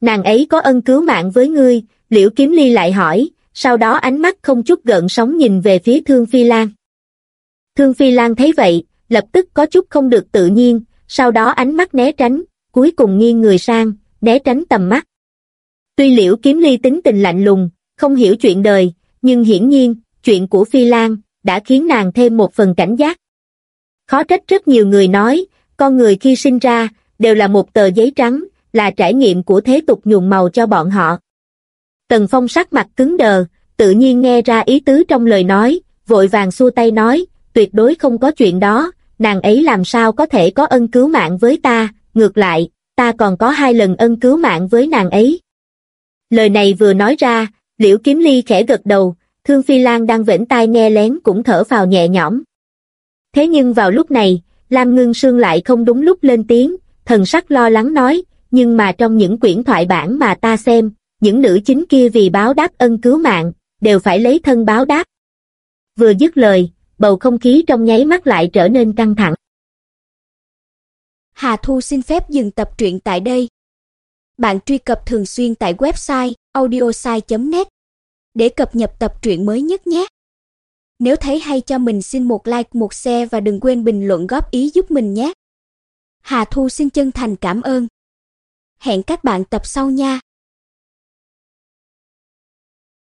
Nàng ấy có ân cứu mạng với ngươi, Liễu Kiếm Ly lại hỏi, sau đó ánh mắt không chút gợn sóng nhìn về phía Thương Phi Lan. Thương Phi Lan thấy vậy, lập tức có chút không được tự nhiên, sau đó ánh mắt né tránh, cuối cùng nghiêng người sang, né tránh tầm mắt. Tuy Liễu Kiếm Ly tính tình lạnh lùng, không hiểu chuyện đời, nhưng hiển nhiên, chuyện của Phi Lan đã khiến nàng thêm một phần cảnh giác. Khó trách rất nhiều người nói, con người khi sinh ra, đều là một tờ giấy trắng, là trải nghiệm của thế tục nhuộm màu cho bọn họ. Tần Phong sắc mặt cứng đờ, tự nhiên nghe ra ý tứ trong lời nói, vội vàng xua tay nói, tuyệt đối không có chuyện đó, nàng ấy làm sao có thể có ân cứu mạng với ta, ngược lại, ta còn có 2 lần ân cứu mạng với nàng ấy. Lời này vừa nói ra, Liễu Kiếm Ly khẽ gật đầu, Thương Phi Lan đang vểnh tai nghe lén cũng thở phào nhẹ nhõm. Thế nhưng vào lúc này, Lam Ngưng Sương lại không đúng lúc lên tiếng, thần sắc lo lắng nói, nhưng mà trong những quyển thoại bản mà ta xem, những nữ chính kia vì báo đáp ân cứu mạng, đều phải lấy thân báo đáp. Vừa dứt lời, bầu không khí trong nháy mắt lại trở nên căng thẳng. Hà Thu xin phép dừng tập truyện tại đây. Bạn truy cập thường xuyên tại website audiosai.net để cập nhật tập truyện mới nhất nhé. Nếu thấy hay cho mình xin một like, một share và đừng quên bình luận góp ý giúp mình nhé. Hà Thu xin chân thành cảm ơn. Hẹn các bạn tập sau nha.